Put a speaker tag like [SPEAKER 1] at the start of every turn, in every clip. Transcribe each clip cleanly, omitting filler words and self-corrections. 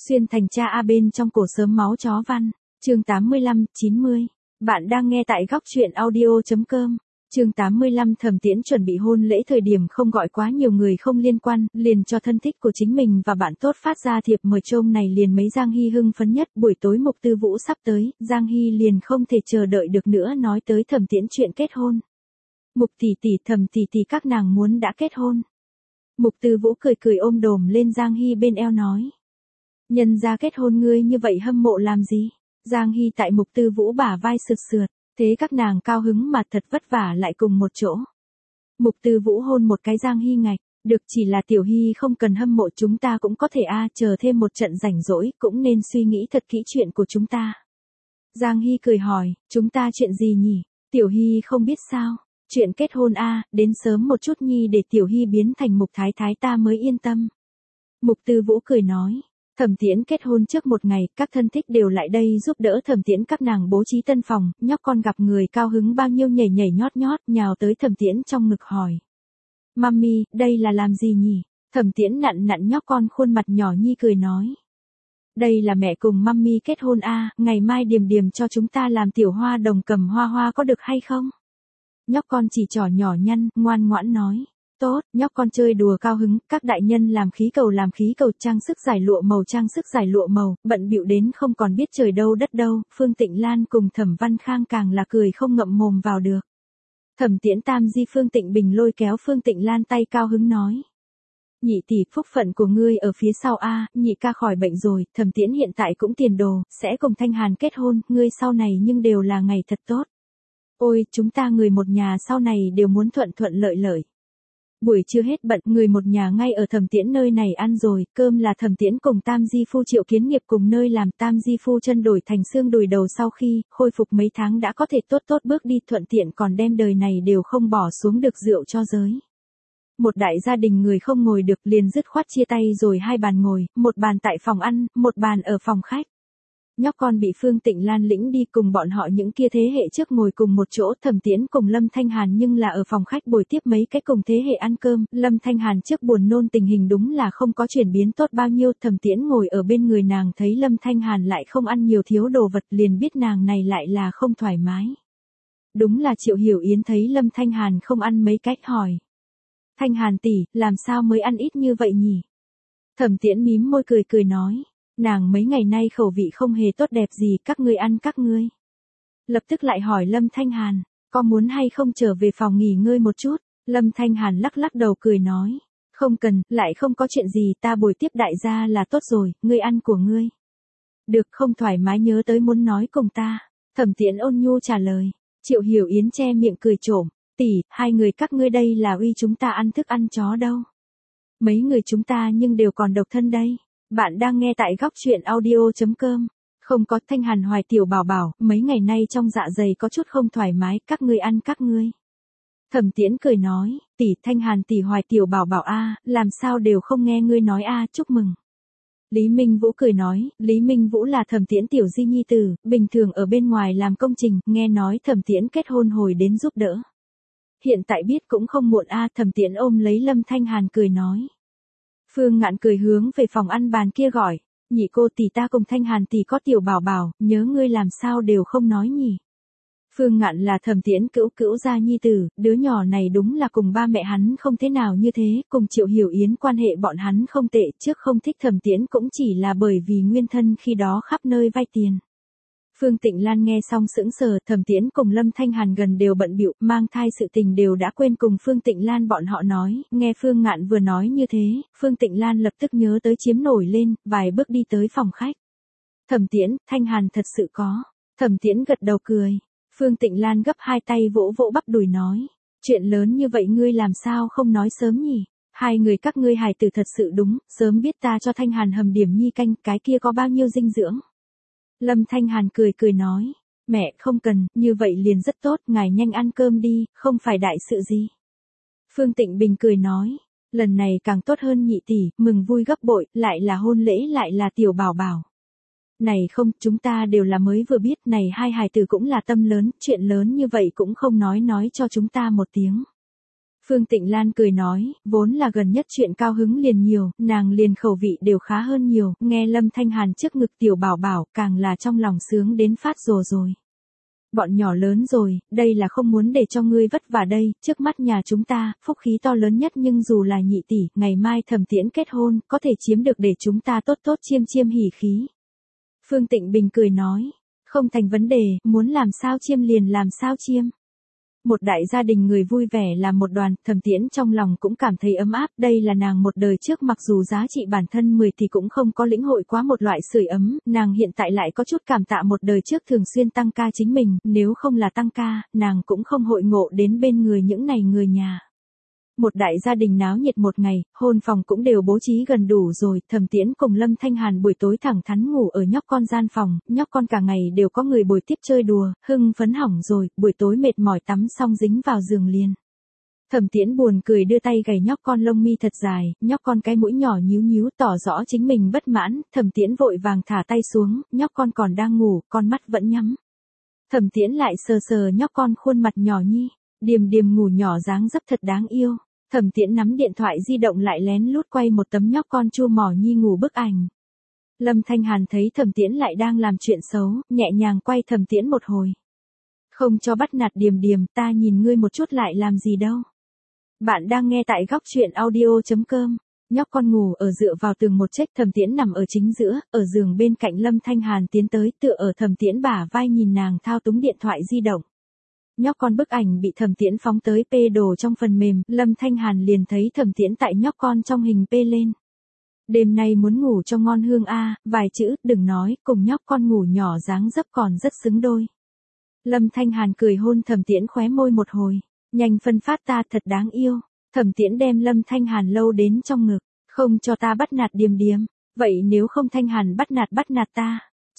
[SPEAKER 1] Xuyên thành cha A bên trong cổ sớm máu chó văn. Chương 85-90. Bạn đang nghe tại góc truyện audio.com. Chương 85 Thẩm Tiễn chuẩn bị hôn lễ thời điểm không gọi quá nhiều người không liên quan, liền cho thân thích của chính mình và bạn tốt phát ra thiệp mời trông này liền mấy Giang Hy hưng phấn nhất. Buổi tối Mục Tư Vũ sắp tới, Giang Hy liền không thể chờ đợi được nữa nói tới Thẩm Tiễn chuyện kết hôn. Mục tỷ tỷ, Thẩm tỷ tỷ các nàng muốn đã kết hôn. Mục Tư Vũ cười cười ôm đồm lên Giang Hy bên eo nói. Nhân ra kết hôn ngươi như vậy hâm mộ làm gì? Giang Hy tại Mục Tư Vũ bả vai sượt sượt, thế các nàng cao hứng mà thật vất vả lại cùng một chỗ. Mục Tư Vũ hôn một cái Giang Hy ngạch, được chỉ là Tiểu Hy không cần hâm mộ chúng ta cũng có thể chờ thêm một trận rảnh rỗi cũng nên suy nghĩ thật kỹ chuyện của chúng ta. Giang Hy cười hỏi, chúng ta chuyện gì nhỉ? Tiểu Hy không biết sao, chuyện kết hôn đến sớm một chút nhi để Tiểu Hy biến thành Mục Thái Thái ta mới yên tâm. Mục Tư Vũ cười nói. Thẩm Tiễn kết hôn trước một ngày, các thân thích đều lại đây giúp đỡ Thẩm Tiễn các nàng bố trí tân phòng, nhóc con gặp người cao hứng bao nhiêu nhảy nhảy nhót nhót, nhào tới Thẩm Tiễn trong ngực hỏi. Mami, đây là làm gì nhỉ? Thẩm Tiễn nặn nặn nhóc con khuôn mặt nhỏ nhi cười nói. Đây là mẹ cùng mami kết hôn ngày mai Điềm Điềm cho chúng ta làm tiểu hoa đồng cầm hoa hoa có được hay không? Nhóc con chỉ trỏ nhỏ nhăn, ngoan ngoãn nói. Tốt, nhóc con chơi đùa cao hứng, các đại nhân làm khí cầu trang sức giải lụa màu, bận bịu đến không còn biết trời đâu đất đâu, Phương Tịnh Lan cùng Thẩm Văn Khang càng là cười không ngậm mồm vào được. Thẩm Tiễn tam di Phương Tịnh Bình lôi kéo Phương Tịnh Lan tay cao hứng nói. Nhị tỷ, phúc phận của ngươi ở phía sau nhị ca khỏi bệnh rồi, Thẩm Tiễn hiện tại cũng tiền đồ, sẽ cùng Thanh Hàn kết hôn, ngươi sau này nhưng đều là ngày thật tốt. Ôi, chúng ta người một nhà sau này đều muốn thuận thuận lợi lợi. Buổi trưa hết bận, người một nhà ngay ở Thẩm Tiễn nơi này ăn rồi, cơm là Thẩm Tiễn cùng Tam Di Phu Triệu Kiến Nghiệp cùng nơi làm. Tam Di Phu chân đổi thành xương đùi đầu sau khi khôi phục mấy tháng đã có thể tốt bước đi, thuận tiện còn đem đời này đều không bỏ xuống được rượu cho giới. Một đại gia đình người không ngồi được liền dứt khoát chia tay rồi hai bàn ngồi, một bàn tại phòng ăn, một bàn ở phòng khách. Nhóc con bị Phương Tịnh Lan lĩnh đi cùng bọn họ những kia thế hệ trước ngồi cùng một chỗ. Thẩm Tiễn cùng Lâm Thanh Hàn nhưng là ở phòng khách bồi tiếp mấy cái cùng thế hệ ăn cơm. Lâm Thanh Hàn trước buồn nôn tình hình đúng là không có chuyển biến tốt bao nhiêu. Thẩm Tiễn ngồi ở bên người nàng thấy Lâm Thanh Hàn lại không ăn nhiều thiếu đồ vật liền biết nàng này lại là không thoải mái. Đúng là Triệu Hiểu Yến thấy Lâm Thanh Hàn không ăn mấy cách hỏi. Thanh Hàn tỷ, làm sao mới ăn ít như vậy nhỉ? Thẩm Tiễn mím môi cười nói. Nàng mấy ngày nay khẩu vị không hề tốt đẹp gì, các ngươi ăn các ngươi. Lập tức lại hỏi Lâm Thanh Hàn, có muốn hay không trở về phòng nghỉ ngơi một chút? Lâm Thanh Hàn lắc đầu cười nói, không cần, lại không có chuyện gì, ta bồi tiếp đại gia là tốt rồi, ngươi ăn của ngươi. Được, không thoải mái nhớ tới muốn nói cùng ta. Thẩm Tiễn ôn nhu trả lời. Triệu Hiểu Yến che miệng cười trộm, tỷ, hai người các ngươi đây là uy chúng ta ăn thức ăn chó đâu. Mấy người chúng ta nhưng đều còn độc thân đây. Bạn đang nghe tại góc truyện audio.com. Không có, Thanh Hàn hoài tiểu bảo bảo, mấy ngày nay trong dạ dày có chút không thoải mái, các ngươi ăn các ngươi. Thẩm Tiễn cười nói, tỷ, Thanh Hàn tỷ hoài tiểu bảo bảo làm sao đều không nghe ngươi nói chúc mừng. Lý Minh Vũ cười nói, Lý Minh Vũ là Thẩm Tiễn tiểu di nhi tử, bình thường ở bên ngoài làm công trình, nghe nói Thẩm Tiễn kết hôn hồi đến giúp đỡ. Hiện tại biết cũng không muộn Thẩm Tiễn ôm lấy Lâm Thanh Hàn cười nói. Phương Ngạn cười hướng về phòng ăn bàn kia gọi, nhị cô tỷ, ta cùng Thanh Hàn tỷ có tiểu bảo bảo, nhớ ngươi làm sao đều không nói nhỉ. Phương Ngạn là Thẩm Tiễn cữu gia nhi tử, đứa nhỏ này đúng là cùng ba mẹ hắn không thế nào như thế, cùng Triệu Hiểu Yến quan hệ bọn hắn không tệ, trước không thích Thẩm Tiễn cũng chỉ là bởi vì nguyên thân khi đó khắp nơi vay tiền. Phương Tịnh Lan nghe xong sững sờ, Thẩm Tiễn cùng Lâm Thanh Hàn gần đều bận bịu, mang thai sự tình đều đã quên cùng Phương Tịnh Lan bọn họ nói, nghe Phương Ngạn vừa nói như thế, Phương Tịnh Lan lập tức nhớ tới chiếm nổi lên, vài bước đi tới phòng khách. Thẩm Tiễn, Thanh Hàn thật sự có. Thẩm Tiễn gật đầu cười. Phương Tịnh Lan gấp hai tay vỗ vỗ bắp đùi nói, chuyện lớn như vậy ngươi làm sao không nói sớm nhỉ? Hai người các ngươi hài tử thật sự đúng, sớm biết ta cho Thanh Hàn hầm điểm nhi canh, cái kia có bao nhiêu dinh dưỡng. Lâm Thanh Hàn cười nói, mẹ không cần, như vậy liền rất tốt, ngài nhanh ăn cơm đi, không phải đại sự gì. Phương Tịnh Bình cười nói, lần này càng tốt hơn nhị tỷ, mừng vui gấp bội, lại là hôn lễ lại là tiểu bảo bảo. Này không, chúng ta đều là mới vừa biết, này hai hài tử cũng là tâm lớn, chuyện lớn như vậy cũng không nói cho chúng ta một tiếng. Phương Tịnh Lan cười nói, vốn là gần nhất chuyện cao hứng liền nhiều, nàng liền khẩu vị đều khá hơn nhiều, nghe Lâm Thanh Hàn trước ngực tiểu bảo bảo, càng là trong lòng sướng đến phát rồ rồi. Bọn nhỏ lớn rồi, đây là không muốn để cho ngươi vất vả đây, trước mắt nhà chúng ta, phúc khí to lớn nhất nhưng dù là nhị tỷ, ngày mai Thẩm Tiễn kết hôn, có thể chiếm được để chúng ta tốt tốt chiêm chiêm hỉ khí. Phương Tịnh Bình cười nói, không thành vấn đề, muốn làm sao chiêm liền làm sao chiêm. Một đại gia đình người vui vẻ làm một đoàn, Thẩm Tiễn trong lòng cũng cảm thấy ấm áp, đây là nàng một đời trước mặc dù giá trị bản thân 10 thì cũng không có lĩnh hội quá một loại sưởi ấm, nàng hiện tại lại có chút cảm tạ một đời trước thường xuyên tăng ca chính mình, nếu không là tăng ca, nàng cũng không hội ngộ đến bên người những này người nhà. Một đại gia đình náo nhiệt một ngày, hôn phòng cũng đều bố trí gần đủ rồi, Thẩm Tiễn cùng Lâm Thanh Hàn buổi tối thẳng thắn ngủ ở nhóc con gian phòng, nhóc con cả ngày đều có người bồi tiếp chơi đùa, hưng phấn hỏng rồi, buổi tối mệt mỏi tắm xong dính vào giường liền. Thẩm Tiễn buồn cười đưa tay gầy nhóc con lông mi thật dài, nhóc con cái mũi nhỏ nhíu nhíu tỏ rõ chính mình bất mãn, Thẩm Tiễn vội vàng thả tay xuống, nhóc con còn đang ngủ, con mắt vẫn nhắm. Thẩm Tiễn lại sờ sờ nhóc con khuôn mặt nhỏ nhi, điềm điềm ngủ nhỏ dáng dấp thật đáng yêu. Thẩm Tiễn nắm điện thoại di động lại lén lút quay một tấm nhóc con chua mỏ nhi ngủ bức ảnh. Lâm Thanh Hàn thấy Thẩm Tiễn lại đang làm chuyện xấu, nhẹ nhàng quay Thẩm Tiễn một hồi. Không cho bắt nạt Điềm Điềm, ta nhìn ngươi một chút lại làm gì đâu. Bạn đang nghe tại góc truyện audio.com. Nhóc con ngủ ở dựa vào tường một chiếc, Thẩm Tiễn nằm ở chính giữa, ở giường bên cạnh Lâm Thanh Hàn tiến tới tựa ở Thẩm Tiễn bả vai nhìn nàng thao túng điện thoại di động. Nhóc con bức ảnh bị Thẩm Tiễn phóng tới pê đồ trong phần mềm, Lâm Thanh Hàn liền thấy Thẩm Tiễn tại nhóc con trong hình pê lên. Đêm nay muốn ngủ cho ngon hương a, vài chữ, đừng nói, cùng nhóc con ngủ nhỏ dáng dấp còn rất xứng đôi. Lâm Thanh Hàn cười hôn Thẩm Tiễn khóe môi một hồi, nhanh phân phát ta thật đáng yêu. Thẩm Tiễn đem Lâm Thanh Hàn lâu đến trong ngực, không cho ta bắt nạt Điềm Điềm, vậy nếu không Thanh Hàn bắt nạt ta.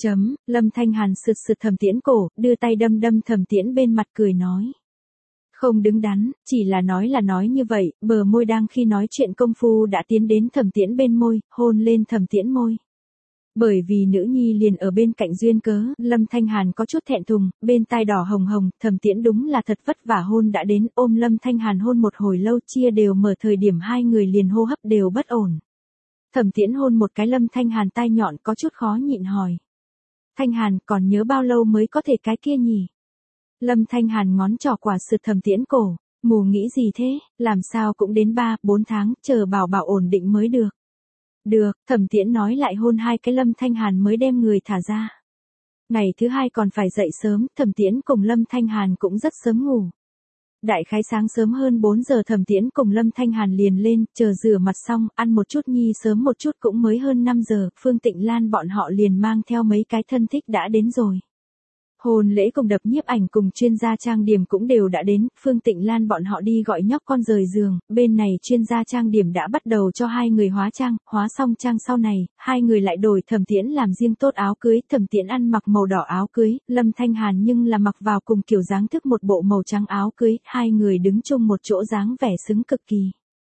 [SPEAKER 1] Lâm Thanh Hàn sượt sượt Thẩm Tiễn cổ, đưa tay đâm đâm Thẩm Tiễn bên mặt cười nói. Không đứng đắn, chỉ là nói như vậy, bờ môi đang khi nói chuyện công phu đã tiến đến Thẩm Tiễn bên môi, hôn lên Thẩm Tiễn môi. Bởi vì nữ nhi liền ở bên cạnh duyên cớ, Lâm Thanh Hàn có chút thẹn thùng, bên tai đỏ hồng hồng, Thẩm Tiễn đúng là thật vất vả hôn đã đến, ôm Lâm Thanh Hàn hôn một hồi lâu, chia đều mở thời điểm hai người liền hô hấp đều bất ổn. Thẩm Tiễn hôn một cái Lâm Thanh Hàn tai nhọn có chút khó nhịn hỏi. Thanh Hàn, còn nhớ bao lâu mới có thể cái kia nhỉ? Lâm Thanh Hàn ngón trỏ quả sượt Thẩm Tiễn cổ, mù nghĩ gì thế, làm sao cũng đến 3-4 tháng, chờ bảo bảo ổn định mới được. Được, Thẩm Tiễn nói lại hôn hai cái Lâm Thanh Hàn mới đem người thả ra. Ngày thứ hai còn phải dậy sớm, Thẩm Tiễn cùng Lâm Thanh Hàn cũng rất sớm ngủ. Đại khái sáng sớm hơn 4 giờ Thẩm Tiễn cùng Lâm Thanh Hàn liền lên, chờ rửa mặt xong, ăn một chút nhi sớm một chút cũng mới hơn 5 giờ, Phương Tịnh Lan bọn họ liền mang theo mấy cái thân thích đã đến rồi. Hôn lễ cùng đập nhiếp ảnh cùng chuyên gia trang điểm cũng đều đã đến, Phương Tịnh Lan bọn họ đi gọi nhóc con rời giường, bên này chuyên gia trang điểm đã bắt đầu cho hai người hóa trang, hóa xong trang sau này, hai người lại đổi Thẩm Tiễn làm riêng tốt áo cưới, Thẩm Tiễn ăn mặc màu đỏ áo cưới, Lâm Thanh Hàn nhưng là mặc vào cùng kiểu dáng thức một bộ màu trắng áo cưới, hai người đứng chung một chỗ dáng vẻ xứng cực kỳ.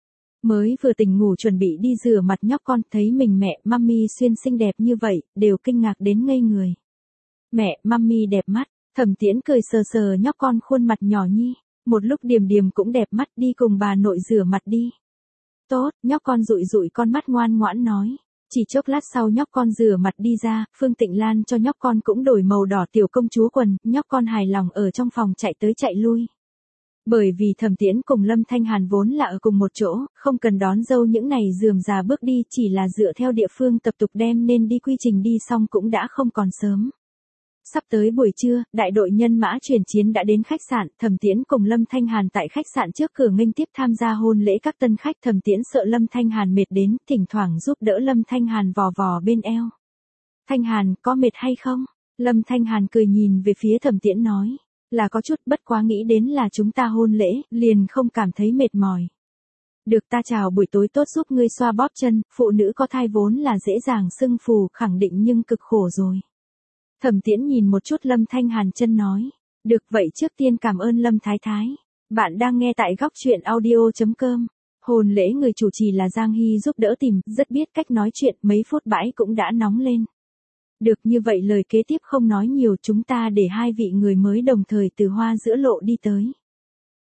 [SPEAKER 1] Mới vừa tỉnh ngủ chuẩn bị đi rửa mặt nhóc con, thấy mình mẹ, mami xuyên xinh đẹp như vậy, đều kinh ngạc đến ngây người. Mẹ, mami đẹp mắt, Thẩm Tiễn cười sờ sờ nhóc con khuôn mặt nhỏ nhi, một lúc Điềm Điềm cũng đẹp mắt, đi cùng bà nội rửa mặt đi. Tốt, nhóc con dụi dụi con mắt ngoan ngoãn nói. Chỉ chốc lát sau nhóc con rửa mặt đi ra, Phương Tịnh Lan cho nhóc con cũng đổi màu đỏ tiểu công chúa quần, nhóc con hài lòng ở trong phòng chạy tới chạy lui. Bởi vì Thẩm Tiễn cùng Lâm Thanh Hàn vốn là ở cùng một chỗ, không cần đón dâu những ngày rườm rà bước đi, chỉ là dựa theo địa phương tập tục đem nên đi quy trình đi xong cũng đã không còn sớm. Sắp tới buổi trưa, đại đội nhân mã chuyển chiến đã đến khách sạn, Thẩm Tiễn cùng Lâm Thanh Hàn tại khách sạn trước cửa nghênh tiếp tham gia hôn lễ các tân khách, Thẩm Tiễn sợ Lâm Thanh Hàn mệt đến, thỉnh thoảng giúp đỡ Lâm Thanh Hàn vò vò bên eo. Thanh Hàn, có mệt hay không? Lâm Thanh Hàn cười nhìn về phía Thẩm Tiễn nói, là có chút, bất quá nghĩ đến là chúng ta hôn lễ, liền không cảm thấy mệt mỏi. Được, ta chào buổi tối tốt giúp ngươi xoa bóp chân, phụ nữ có thai vốn là dễ dàng sưng phù, khẳng định nhưng cực khổ rồi. Thẩm Tiễn nhìn một chút Lâm Thanh Hàn chân nói, được vậy trước tiên cảm ơn Lâm Thái Thái. Bạn đang nghe tại góc truyện audio.com. Hôn lễ người chủ trì là Giang Hy giúp đỡ tìm, rất biết cách nói chuyện, mấy phút bãi cũng đã nóng lên. Được như vậy lời kế tiếp không nói nhiều, chúng ta để hai vị người mới đồng thời từ hoa giữa lộ đi tới.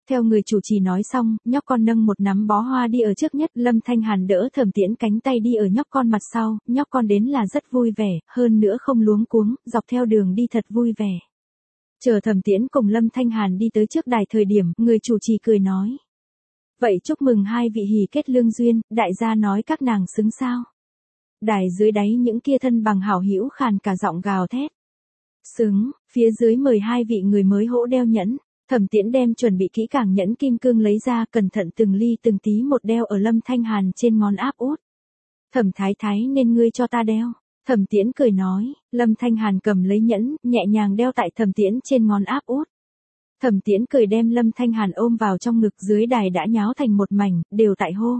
[SPEAKER 1] Theo người chủ trì nói xong, nhóc con nâng một nắm bó hoa đi ở trước nhất, Lâm Thanh Hàn đỡ Thẩm Tiễn cánh tay đi ở nhóc con mặt sau, nhóc con đến là rất vui vẻ, hơn nữa không luống cuống, dọc theo đường đi thật vui vẻ. Chờ Thẩm Tiễn cùng Lâm Thanh Hàn đi tới trước đài thời điểm, người chủ trì cười nói. Vậy chúc mừng hai vị hỷ kết lương duyên, đại gia nói các nàng xứng sao. Đài dưới đáy những kia thân bằng hảo hữu khàn cả giọng gào thét. Xứng, phía dưới mời hai vị người mới hỗ đeo nhẫn. Thẩm Tiễn đem chuẩn bị kỹ càng nhẫn kim cương lấy ra, cẩn thận từng ly từng tí một đeo ở Lâm Thanh Hàn trên ngón áp út. Thẩm thái thái nên ngươi cho ta đeo. Thẩm Tiễn cười nói, Lâm Thanh Hàn cầm lấy nhẫn, nhẹ nhàng đeo tại Thẩm Tiễn trên ngón áp út. Thẩm Tiễn cười đem Lâm Thanh Hàn ôm vào trong ngực, dưới đài đã nháo thành một mảnh, đều tại hô.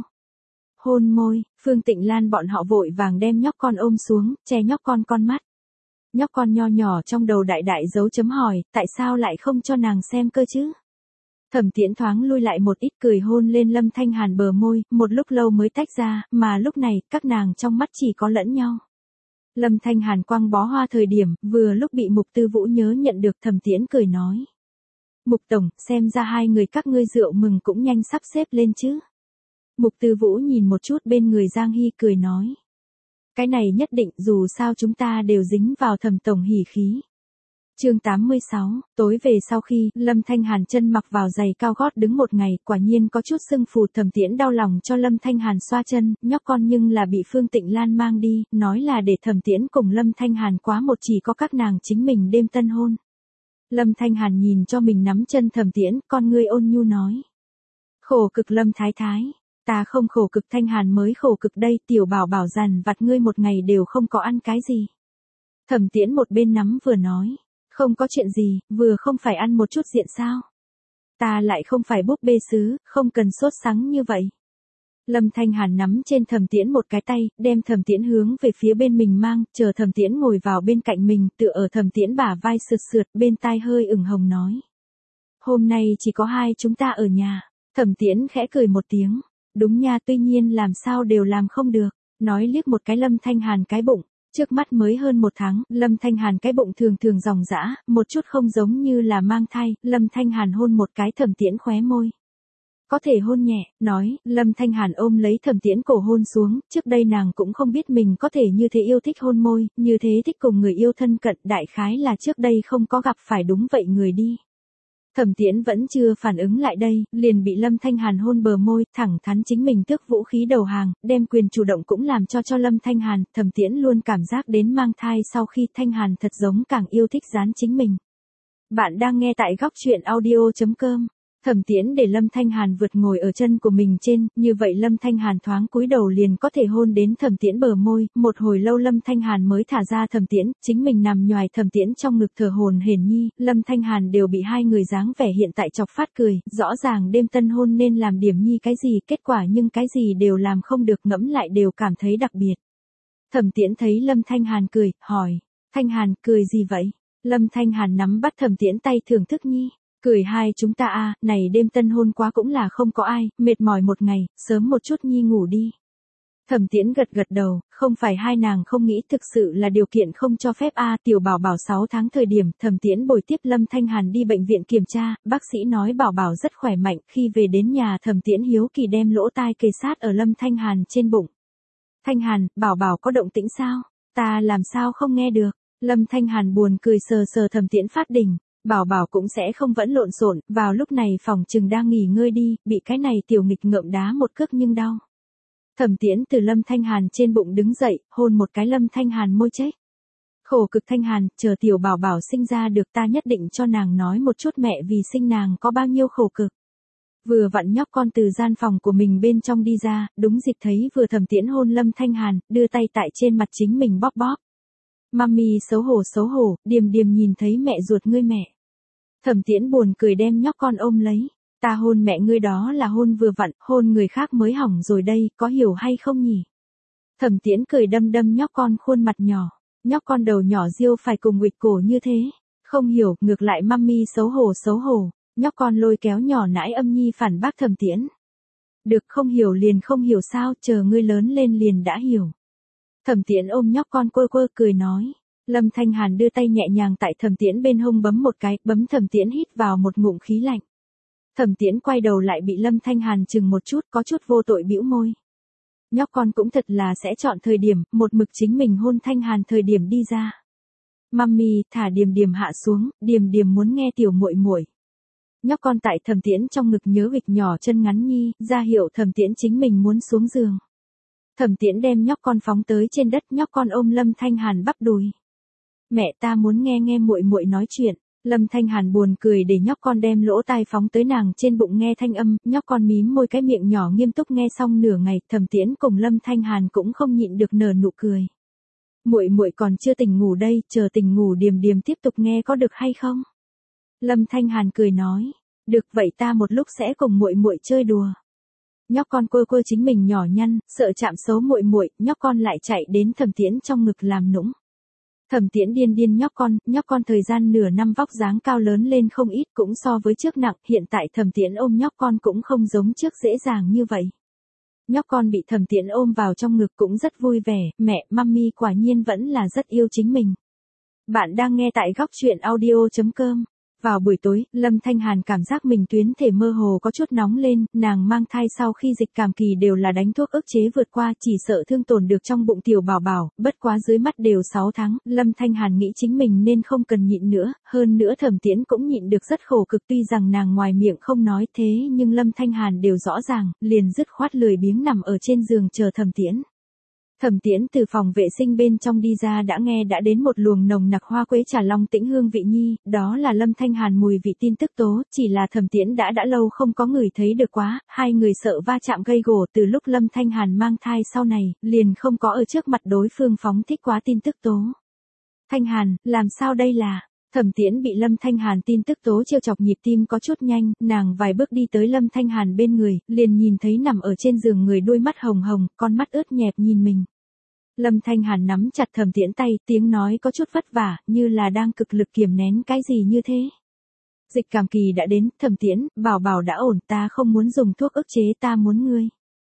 [SPEAKER 1] Hôn môi, Phương Tịnh Lan bọn họ vội vàng đem nhóc con ôm xuống, che nhóc con mắt. Nhóc con nho nhỏ trong đầu đại đại dấu chấm hỏi, tại sao lại không cho nàng xem cơ chứ? Thẩm Tiễn thoáng lui lại một ít, cười hôn lên Lâm Thanh Hàn bờ môi, một lúc lâu mới tách ra, mà lúc này, các nàng trong mắt chỉ có lẫn nhau. Lâm Thanh Hàn quăng bó hoa thời điểm, vừa lúc bị Mục Tư Vũ nhớ nhận được, Thẩm Tiễn cười nói. Mục Tổng, xem ra hai người các ngươi rượu mừng cũng nhanh sắp xếp lên chứ. Mục Tư Vũ nhìn một chút bên người Giang Hy cười nói. Cái này nhất định, dù sao chúng ta đều dính vào Thẩm Tổng hỉ khí. Chương 86, tối về sau khi Lâm Thanh Hàn chân mặc vào giày cao gót đứng một ngày, quả nhiên có chút sưng phù. Thẩm Tiễn đau lòng cho Lâm Thanh Hàn xoa chân, nhóc con nhưng là bị Phương Tịnh Lan mang đi, nói là để Thẩm Tiễn cùng Lâm Thanh Hàn quá một chỉ có các nàng chính mình đêm tân hôn. Lâm Thanh Hàn nhìn cho mình nắm chân Thẩm Tiễn, con ngươi ôn nhu nói. Khổ cực Lâm thái thái. Ta không khổ cực, Thanh Hàn mới khổ cực đây, tiểu bảo bảo dằn vặt ngươi một ngày đều không có ăn cái gì. Thẩm Tiễn một bên nắm vừa nói. Không có chuyện gì, vừa không phải ăn một chút diện sao. Ta lại không phải búp bê sứ, không cần sốt sắng như vậy. Lâm Thanh Hàn nắm trên Thẩm Tiễn một cái tay, đem Thẩm Tiễn hướng về phía bên mình mang, chờ Thẩm Tiễn ngồi vào bên cạnh mình, tựa ở Thẩm Tiễn bả vai sượt sượt, bên tai hơi ửng hồng nói. Hôm nay chỉ có hai chúng ta ở nhà. Thẩm Tiễn khẽ cười một tiếng. Đúng nha, tuy nhiên làm sao đều làm không được. Nói liếc một cái Lâm Thanh Hàn cái bụng. Trước mắt mới hơn một tháng, Lâm Thanh Hàn cái bụng thường thường ròng rã, một chút không giống như là mang thai. Lâm Thanh Hàn hôn một cái Thẩm Tiễn khóe môi. Có thể hôn nhẹ, nói, Lâm Thanh Hàn ôm lấy Thẩm Tiễn cổ hôn xuống, trước đây nàng cũng không biết mình có thể như thế yêu thích hôn môi, như thế thích cùng người yêu thân cận, đại khái là trước đây không có gặp phải đúng vậy người đi. Thẩm Tiễn vẫn chưa phản ứng lại đây, liền bị Lâm Thanh Hàn hôn bờ môi, thẳng thắn chính mình tước vũ khí đầu hàng, đem quyền chủ động cũng làm cho Lâm Thanh Hàn. Thẩm Tiễn luôn cảm giác đến mang thai sau khi Thanh Hàn thật giống càng yêu thích dán chính mình. Bạn đang nghe tại góc truyện audio.com. Thẩm Tiễn để Lâm Thanh Hàn vượt ngồi ở chân của mình trên, như vậy Lâm Thanh Hàn thoáng cúi đầu liền có thể hôn đến Thẩm Tiễn bờ môi, một hồi lâu Lâm Thanh Hàn mới thả ra Thẩm Tiễn, chính mình nằm nhoài Thẩm Tiễn trong ngực thở hổn hển nhi, Lâm Thanh Hàn đều bị hai người dáng vẻ hiện tại chọc phát cười, rõ ràng đêm tân hôn nên làm điểm nhi cái gì, kết quả nhưng cái gì đều làm không được, ngẫm lại đều cảm thấy đặc biệt. Thẩm Tiễn thấy Lâm Thanh Hàn cười, hỏi, Thanh Hàn, cười gì vậy? Lâm Thanh Hàn nắm bắt Thẩm Tiễn tay thưởng thức nhi. Cười hai chúng ta a, này đêm tân hôn quá cũng là không có ai, mệt mỏi một ngày, sớm một chút nhi ngủ đi. Thẩm Tiễn gật gật đầu, không phải hai nàng không nghĩ, thực sự là điều kiện không cho phép a. Tiểu bảo bảo 6 tháng thời điểm, Thẩm Tiễn bồi tiếp Lâm Thanh Hàn đi bệnh viện kiểm tra, bác sĩ nói bảo bảo rất khỏe mạnh, khi về đến nhà Thẩm Tiễn hiếu kỳ đem lỗ tai kề sát ở Lâm Thanh Hàn trên bụng. Thanh Hàn, bảo bảo có động tĩnh sao? Ta làm sao không nghe được? Lâm Thanh Hàn buồn cười sờ sờ Thẩm Tiễn phát đỉnh. Bảo bảo cũng sẽ không vẫn lộn xộn, vào lúc này phòng chừng đang nghỉ ngơi đi, bị cái này tiểu nghịch ngợm đá một cước nhưng đau. Thẩm Tiễn từ Lâm Thanh Hàn trên bụng đứng dậy, hôn một cái Lâm Thanh Hàn môi chết. Khổ cực Thanh Hàn, chờ tiểu bảo bảo sinh ra được ta nhất định cho nàng nói một chút mẹ vì sinh nàng có bao nhiêu khổ cực. Vừa vặn nhóc con từ gian phòng của mình bên trong đi ra, đúng dịp thấy vừa Thẩm Tiễn hôn Lâm Thanh Hàn, đưa tay tại trên mặt chính mình bóp bóp. Mami xấu hổ, Điềm Điềm nhìn thấy mẹ ruột ngươi mẹ. Thẩm Tiễn buồn cười đem nhóc con ôm lấy. Ta hôn mẹ ngươi đó là hôn vừa vặn, hôn người khác mới hỏng rồi đây, có hiểu hay không nhỉ? Thẩm Tiễn cười đâm đâm nhóc con khuôn mặt nhỏ. Nhóc con đầu nhỏ riêu phải cùng nguỵt cổ như thế. Không hiểu, ngược lại mami xấu hổ. Nhóc con lôi kéo nhỏ nãi âm nhi phản bác Thẩm Tiễn. Được, không hiểu liền không hiểu sao, chờ ngươi lớn lên liền đã hiểu. Thẩm Tiễn ôm nhóc con quơ cười nói. Lâm Thanh Hàn đưa tay nhẹ nhàng tại Thẩm Tiễn bên hông bấm một cái, bấm Thẩm Tiễn hít vào một ngụm khí lạnh. Thẩm Tiễn quay đầu lại bị Lâm Thanh Hàn chừng một chút, có chút vô tội bĩu môi. Nhóc con cũng thật là sẽ chọn thời điểm, một mực chính mình hôn Thanh Hàn thời điểm đi ra. Mummy, thả Điềm Điềm hạ xuống, Điềm Điềm muốn nghe tiểu muội muội. Nhóc con tại Thẩm Tiễn trong ngực nhớ vịch nhỏ chân ngắn nhi, ra hiệu Thẩm Tiễn chính mình muốn xuống giường. Thẩm Tiễn đem nhóc con phóng tới trên đất, nhóc con ôm Lâm Thanh Hàn bắp đùi. Mẹ ta muốn nghe muội muội nói chuyện. Lâm Thanh Hàn buồn cười để nhóc con đem lỗ tai phóng tới nàng trên bụng nghe thanh âm, nhóc con mím môi cái miệng nhỏ nghiêm túc nghe xong nửa ngày, Thẩm Tiễn cùng Lâm Thanh Hàn cũng không nhịn được nở nụ cười. Muội muội còn chưa tỉnh ngủ đây, chờ tỉnh ngủ Điềm Điềm tiếp tục nghe có được hay không? Lâm Thanh Hàn cười nói, được vậy ta một lúc sẽ cùng muội muội chơi đùa. Nhóc con quơ chính mình nhỏ nhăn, sợ chạm xấu muội muội, nhóc con lại chạy đến Thẩm Tiễn trong ngực làm nũng. Thẩm Tiễn điên nhóc con thời gian nửa năm vóc dáng cao lớn lên không ít cũng so với trước nặng, hiện tại Thẩm Tiễn ôm nhóc con cũng không giống trước dễ dàng như vậy. Nhóc con bị Thẩm Tiễn ôm vào trong ngực cũng rất vui vẻ, mẹ, mummy quả nhiên vẫn là rất yêu chính mình. Bạn đang nghe tại góc truyện audio.com. Vào buổi tối, Lâm Thanh Hàn cảm giác mình tuyến thể mơ hồ có chút nóng lên, nàng mang thai sau khi dịch cảm kỳ đều là đánh thuốc ức chế vượt qua, chỉ sợ thương tổn được trong bụng tiểu bảo bảo, bất quá dưới mắt đều 6 tháng, Lâm Thanh Hàn nghĩ chính mình nên không cần nhịn nữa, hơn nữa Thẩm Tiễn cũng nhịn được rất khổ cực, tuy rằng nàng ngoài miệng không nói thế nhưng Lâm Thanh Hàn đều rõ ràng, liền dứt khoát lười biếng nằm ở trên giường chờ Thẩm Tiễn. Thẩm Tiễn từ phòng vệ sinh bên trong đi ra đã nghe đã đến một luồng nồng nặc hoa quế trà long tĩnh hương vị nhi, đó là Lâm Thanh Hàn mùi vị tin tức tố, chỉ là Thẩm Tiễn đã lâu không có người thấy được quá, hai người sợ va chạm gây gổ từ lúc Lâm Thanh Hàn mang thai sau này, liền không có ở trước mặt đối phương phóng thích quá tin tức tố. Thanh Hàn, làm sao đây là... Thẩm Tiễn bị Lâm Thanh Hàn tin tức tố trêu chọc nhịp tim có chút nhanh, nàng vài bước đi tới Lâm Thanh Hàn bên người, liền nhìn thấy nằm ở trên giường người đôi mắt hồng hồng, con mắt ướt nhẹp nhìn mình. Lâm Thanh Hàn nắm chặt Thẩm Tiễn tay, tiếng nói có chút vất vả, như là đang cực lực kiềm nén cái gì như thế. Dịch cảm kỳ đã đến, Thẩm Tiễn, bảo bảo đã ổn, ta không muốn dùng thuốc ức chế, ta muốn ngươi.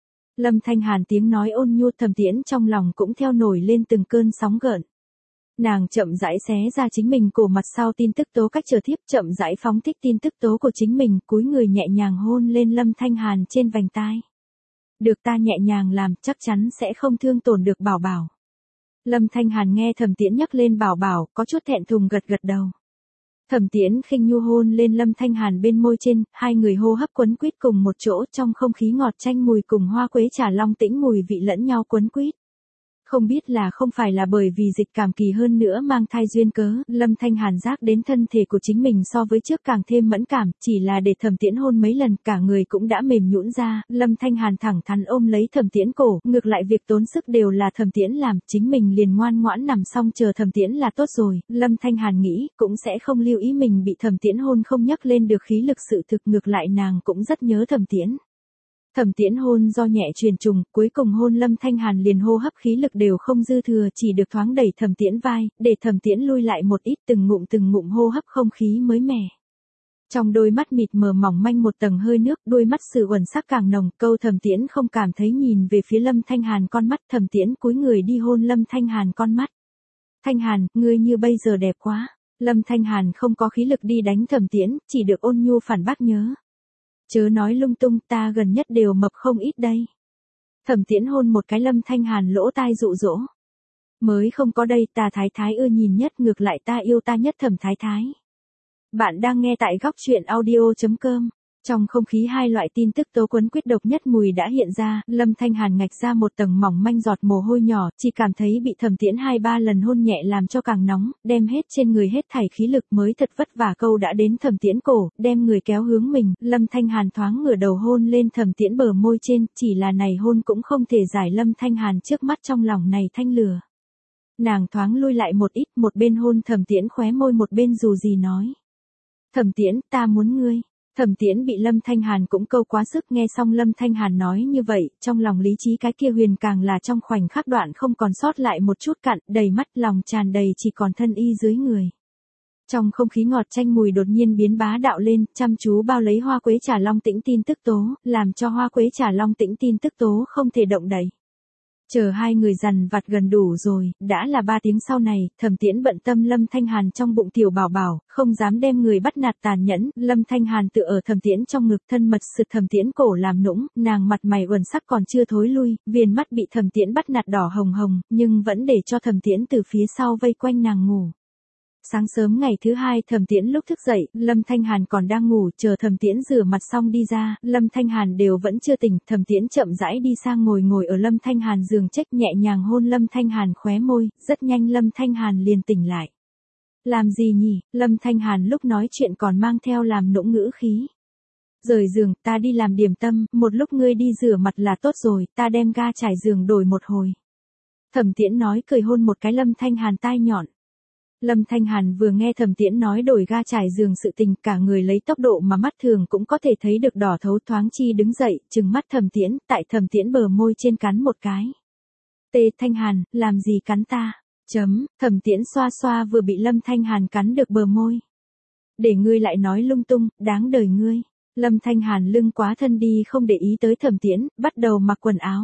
[SPEAKER 1] Lâm Thanh Hàn tiếng nói ôn nhu, Thẩm Tiễn trong lòng cũng theo nổi lên từng cơn sóng gợn. Nàng chậm rãi xé ra chính mình cổ mặt sau tin tức tố cách trở tiếp, chậm rãi phóng thích tin tức tố của chính mình, cúi người nhẹ nhàng hôn lên Lâm Thanh Hàn trên vành tai. Được ta nhẹ nhàng làm, chắc chắn sẽ không thương tổn được bảo bảo. Lâm Thanh Hàn nghe Thẩm Tiễn nhắc lên bảo bảo, có chút thẹn thùng gật đầu. Thẩm Tiễn khinh nhu hôn lên Lâm Thanh Hàn bên môi trên, hai người hô hấp quấn quýt cùng một chỗ, trong không khí ngọt chanh mùi cùng hoa quế trà long tĩnh mùi vị lẫn nhau quấn quýt. Không biết là không phải là bởi vì dịch cảm kỳ hơn nữa mang thai duyên cớ, Lâm Thanh Hàn giác đến thân thể của chính mình so với trước càng thêm mẫn cảm, chỉ là để Thẩm Tiễn hôn mấy lần cả người cũng đã mềm nhũn ra, Lâm Thanh Hàn thẳng thắn ôm lấy Thẩm Tiễn cổ, ngược lại việc tốn sức đều là Thẩm Tiễn làm, chính mình liền ngoan ngoãn nằm xong chờ Thẩm Tiễn là tốt rồi, Lâm Thanh Hàn nghĩ, cũng sẽ không lưu ý mình bị Thẩm Tiễn hôn không nhắc lên được khí lực sự thực, ngược lại nàng cũng rất nhớ Thẩm Tiễn. Thẩm Tiễn hôn do nhẹ truyền trùng, cuối cùng hôn Lâm Thanh Hàn liền hô hấp khí lực đều không dư thừa, chỉ được thoáng đẩy Thẩm Tiễn vai, để Thẩm Tiễn lui lại một ít, từng ngụm hô hấp không khí mới mẻ. Trong đôi mắt mịt mờ mỏng manh một tầng hơi nước, đôi mắt sự uẩn sắc càng nồng, câu Thẩm Tiễn không cảm thấy nhìn về phía Lâm Thanh Hàn con mắt, Thẩm Tiễn cúi người đi hôn Lâm Thanh Hàn con mắt. Thanh Hàn, ngươi như bây giờ đẹp quá. Lâm Thanh Hàn không có khí lực đi đánh Thẩm Tiễn, chỉ được ôn nhu phản bác nhớ. Chớ nói lung tung, ta gần nhất đều mập không ít đây. Thẩm Tiễn hôn một cái Lâm Thanh Hàn lỗ tai dụ dỗ. Mới không có đây, ta thái thái ưa nhìn nhất, ngược lại ta yêu ta nhất Thẩm thái thái. Bạn đang nghe tại góc truyện audio.com. Trong không khí hai loại tin tức tố quấn quýt độc nhất mùi đã hiện ra, Lâm Thanh Hàn ngạch ra một tầng mỏng manh giọt mồ hôi nhỏ, chỉ cảm thấy bị Thẩm Tiễn 2-3 lần hôn nhẹ làm cho càng nóng, đem hết trên người hết thảy khí lực mới thật vất vả câu đã đến Thẩm Tiễn cổ, đem người kéo hướng mình, Lâm Thanh Hàn thoáng ngửa đầu hôn lên Thẩm Tiễn bờ môi trên, chỉ là này hôn cũng không thể giải Lâm Thanh Hàn trước mắt trong lòng này thanh lửa. Nàng thoáng lui lại một ít, một bên hôn Thẩm Tiễn khóe môi một bên dù gì nói. Thẩm Tiễn, ta muốn ngươi. Thẩm Tiễn bị Lâm Thanh Hàn cũng câu quá sức, nghe xong Lâm Thanh Hàn nói như vậy, trong lòng lý trí cái kia huyền càng là trong khoảnh khắc đoạn không còn sót lại một chút cặn, đầy mắt lòng tràn đầy chỉ còn thân y dưới người. Trong không khí ngọt chanh mùi đột nhiên biến bá đạo lên, chăm chú bao lấy hoa quế trà long tĩnh tin tức tố, làm cho hoa quế trà long tĩnh tin tức tố không thể động đậy. Chờ hai người dằn vặt gần đủ rồi, đã là 3 tiếng sau này, Thẩm Tiễn bận tâm Lâm Thanh Hàn trong bụng tiểu bảo bảo, không dám đem người bắt nạt tàn nhẫn, Lâm Thanh Hàn tựa ở Thẩm Tiễn trong ngực thân mật sượt Thẩm Tiễn cổ làm nũng, nàng mặt mày uẩn sắc còn chưa thối lui, viền mắt bị Thẩm Tiễn bắt nạt đỏ hồng hồng, nhưng vẫn để cho Thẩm Tiễn từ phía sau vây quanh nàng ngủ. Sáng sớm ngày thứ hai Thẩm Tiễn lúc thức dậy, Lâm Thanh Hàn còn đang ngủ, chờ Thẩm Tiễn rửa mặt xong đi ra, Lâm Thanh Hàn đều vẫn chưa tỉnh, Thẩm Tiễn chậm rãi đi sang ngồi ở Lâm Thanh Hàn giường trách nhẹ nhàng hôn Lâm Thanh Hàn khóe môi, rất nhanh Lâm Thanh Hàn liền tỉnh lại. Làm gì nhỉ? Lâm Thanh Hàn lúc nói chuyện còn mang theo làm nũng ngữ khí. Rời giường, ta đi làm điểm tâm, một lúc ngươi đi rửa mặt là tốt rồi, ta đem ga trải giường đổi một hồi. Thẩm Tiễn nói cười hôn một cái Lâm Thanh Hàn tai nhọn. Lâm Thanh Hàn vừa nghe Thẩm Tiễn nói đổi ga trải giường sự tình, cả người lấy tốc độ mà mắt thường cũng có thể thấy được đỏ thấu thoáng chi đứng dậy, trừng mắt Thẩm Tiễn, tại Thẩm Tiễn bờ môi trên cắn một cái. Tê Thanh Hàn, làm gì cắn ta? Thẩm Tiễn xoa xoa vừa bị Lâm Thanh Hàn cắn được bờ môi. Để ngươi lại nói lung tung, đáng đời ngươi. Lâm Thanh Hàn lưng quá thân đi không để ý tới Thẩm Tiễn, bắt đầu mặc quần áo.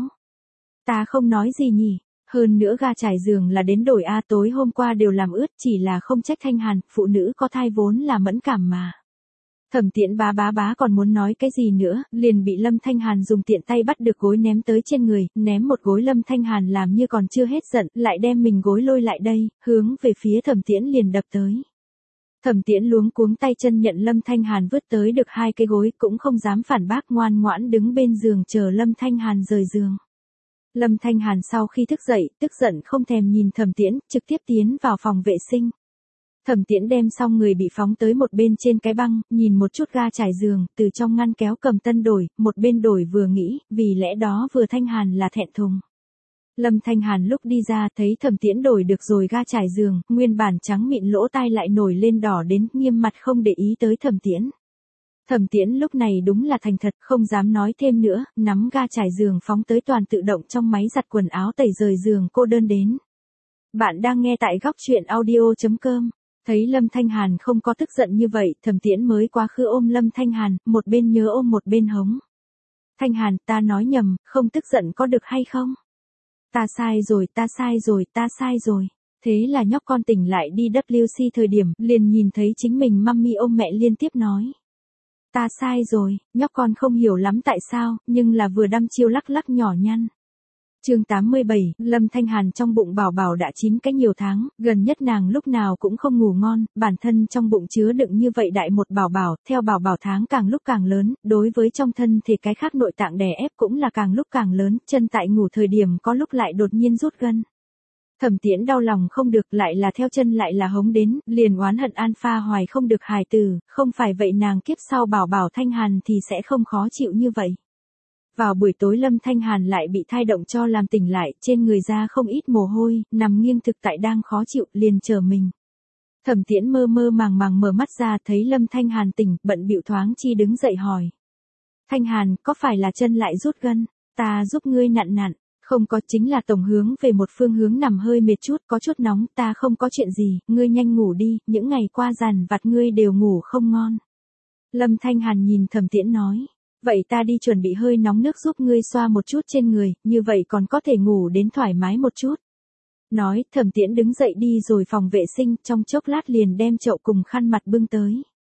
[SPEAKER 1] Ta không nói gì nhỉ? Hơn nữa ga trải giường là đến đổi a, tối hôm qua đều làm ướt, chỉ là không trách Thanh Hàn, phụ nữ có thai vốn là mẫn cảm mà. Thẩm Tiễn bá còn muốn nói cái gì nữa, liền bị Lâm Thanh Hàn dùng tiện tay bắt được gối ném tới trên người, ném một gối Lâm Thanh Hàn làm như còn chưa hết giận, lại đem mình gối lôi lại đây, hướng về phía Thẩm Tiễn liền đập tới. Thẩm Tiễn luống cuống tay chân nhận Lâm Thanh Hàn vứt tới được 2 cái gối, cũng không dám phản bác, ngoan ngoãn đứng bên giường chờ Lâm Thanh Hàn rời giường. Lâm Thanh Hàn sau khi thức dậy, tức giận không thèm nhìn Thẩm Tiễn, trực tiếp tiến vào phòng vệ sinh. Thẩm Tiễn đem xong người bị phóng tới một bên trên cái băng, nhìn một chút ga trải giường, từ trong ngăn kéo cầm tân đổi, một bên đổi vừa nghĩ, vì lẽ đó vừa Thanh Hàn là thẹn thùng. Lâm Thanh Hàn lúc đi ra thấy Thẩm Tiễn đổi được rồi ga trải giường, nguyên bản trắng mịn lỗ tai lại nổi lên đỏ đến, nghiêm mặt không để ý tới Thẩm Tiễn. Thẩm Tiễn lúc này đúng là thành thật, không dám nói thêm nữa, nắm ga trải giường phóng tới toàn tự động trong máy giặt quần áo tẩy rời giường cô đơn đến. Bạn đang nghe tại góc truyện audio.com. Thấy Lâm Thanh Hàn không có tức giận như vậy, Thẩm Tiễn mới quá khứ ôm Lâm Thanh Hàn, một bên nhớ ôm một bên hống. Thanh Hàn, ta nói nhầm, không tức giận có được hay không? Ta sai rồi. Thế là nhóc con tỉnh lại đi WC thời điểm, liền nhìn thấy chính mình mummy ôm mẹ liên tiếp nói. Ta sai rồi, nhóc con không hiểu lắm tại sao, nhưng là vừa đăm chiêu lắc lắc nhỏ nhăn. Chương 87, Lâm Thanh Hàn trong bụng bảo bảo đã 9 cái nhiều tháng, gần nhất nàng lúc nào cũng không ngủ ngon, bản thân trong bụng chứa đựng như vậy đại một bảo bảo, theo bảo bảo tháng càng lúc càng lớn, đối với trong thân thể cái khác nội tạng đè ép cũng là càng lúc càng lớn, chân tại ngủ thời điểm có lúc lại đột nhiên rút gân. Thẩm Tiễn đau lòng không được, lại là theo chân lại là hống đến, liền oán hận Alpha hoài không được hài tử, không phải vậy nàng kiếp sau bảo bảo Thanh Hàn thì sẽ không khó chịu như vậy. Vào buổi tối Lâm Thanh Hàn lại bị thai động cho làm tỉnh lại, trên người ra không ít mồ hôi, nằm nghiêng thực tại đang khó chịu, liền chờ mình. Thẩm Tiễn mơ mơ màng mở mắt ra thấy Lâm Thanh Hàn tỉnh, bận bịu thoáng chi đứng dậy hỏi. Thanh Hàn, có phải là chân lại rút gân? Ta giúp ngươi nặn. Không có, chính là tổng hướng về một phương hướng nằm hơi mệt chút, có chút nóng, ta không có chuyện gì, ngươi nhanh ngủ đi, những ngày qua dằn vặt ngươi đều ngủ không ngon. Lâm Thanh Hàn nhìn Thẩm Tiễn nói. Vậy ta đi chuẩn bị hơi nóng nước giúp ngươi xoa một chút trên người, như vậy còn có thể ngủ đến thoải mái một chút. Nói, Thẩm Tiễn đứng dậy đi rồi phòng vệ sinh, trong chốc lát liền đem chậu cùng khăn mặt bưng tới.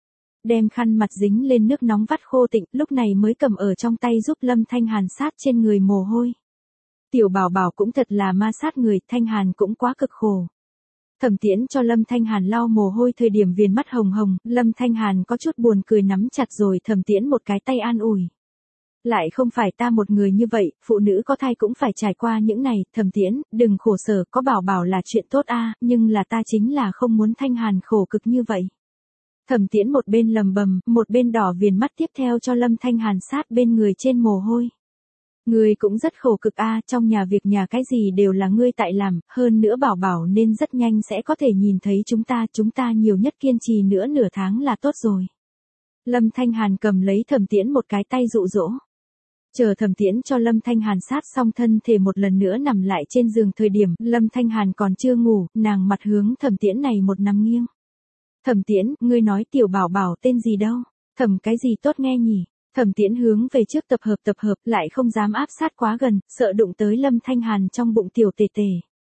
[SPEAKER 1] Đem khăn mặt dính lên nước nóng vắt khô tịnh, lúc này mới cầm ở trong tay giúp Lâm Thanh Hàn sát trên người mồ hôi. Tiểu bảo bảo cũng thật là ma sát người, Thanh Hàn cũng quá cực khổ. Thẩm Tiễn cho Lâm Thanh Hàn lau mồ hôi thời điểm viền mắt hồng hồng, Lâm Thanh Hàn có chút buồn cười nắm chặt rồi Thẩm Tiễn một cái tay an ủi. Lại không phải ta một người như vậy, phụ nữ có thai cũng phải trải qua những này, Thẩm Tiễn, đừng khổ sở, có bảo bảo là chuyện tốt a, nhưng là ta chính là không muốn Thanh Hàn khổ cực như vậy. Thẩm Tiễn một bên lầm bầm, một bên đỏ viền mắt tiếp theo cho Lâm Thanh Hàn sát bên người trên mồ hôi. Ngươi cũng rất khổ cực a, trong nhà việc nhà cái gì đều là ngươi tại làm, hơn nữa bảo bảo nên rất nhanh sẽ có thể nhìn thấy chúng ta nhiều nhất kiên trì nữa nửa tháng là tốt rồi. Lâm Thanh Hàn cầm lấy Thẩm Tiễn một cái tay dụ dỗ. Chờ Thẩm Tiễn cho Lâm Thanh Hàn sát xong thân thể một lần nữa nằm lại trên giường thời điểm, Lâm Thanh Hàn còn chưa ngủ, nàng mặt hướng Thẩm Tiễn này một nằm nghiêng. Thẩm Tiễn, ngươi nói tiểu bảo bảo tên gì đâu? Thẩm cái gì tốt nghe nhỉ? Thẩm Tiễn hướng về trước tập hợp, lại không dám áp sát quá gần, sợ đụng tới Lâm Thanh Hàn trong bụng tiểu tề tề.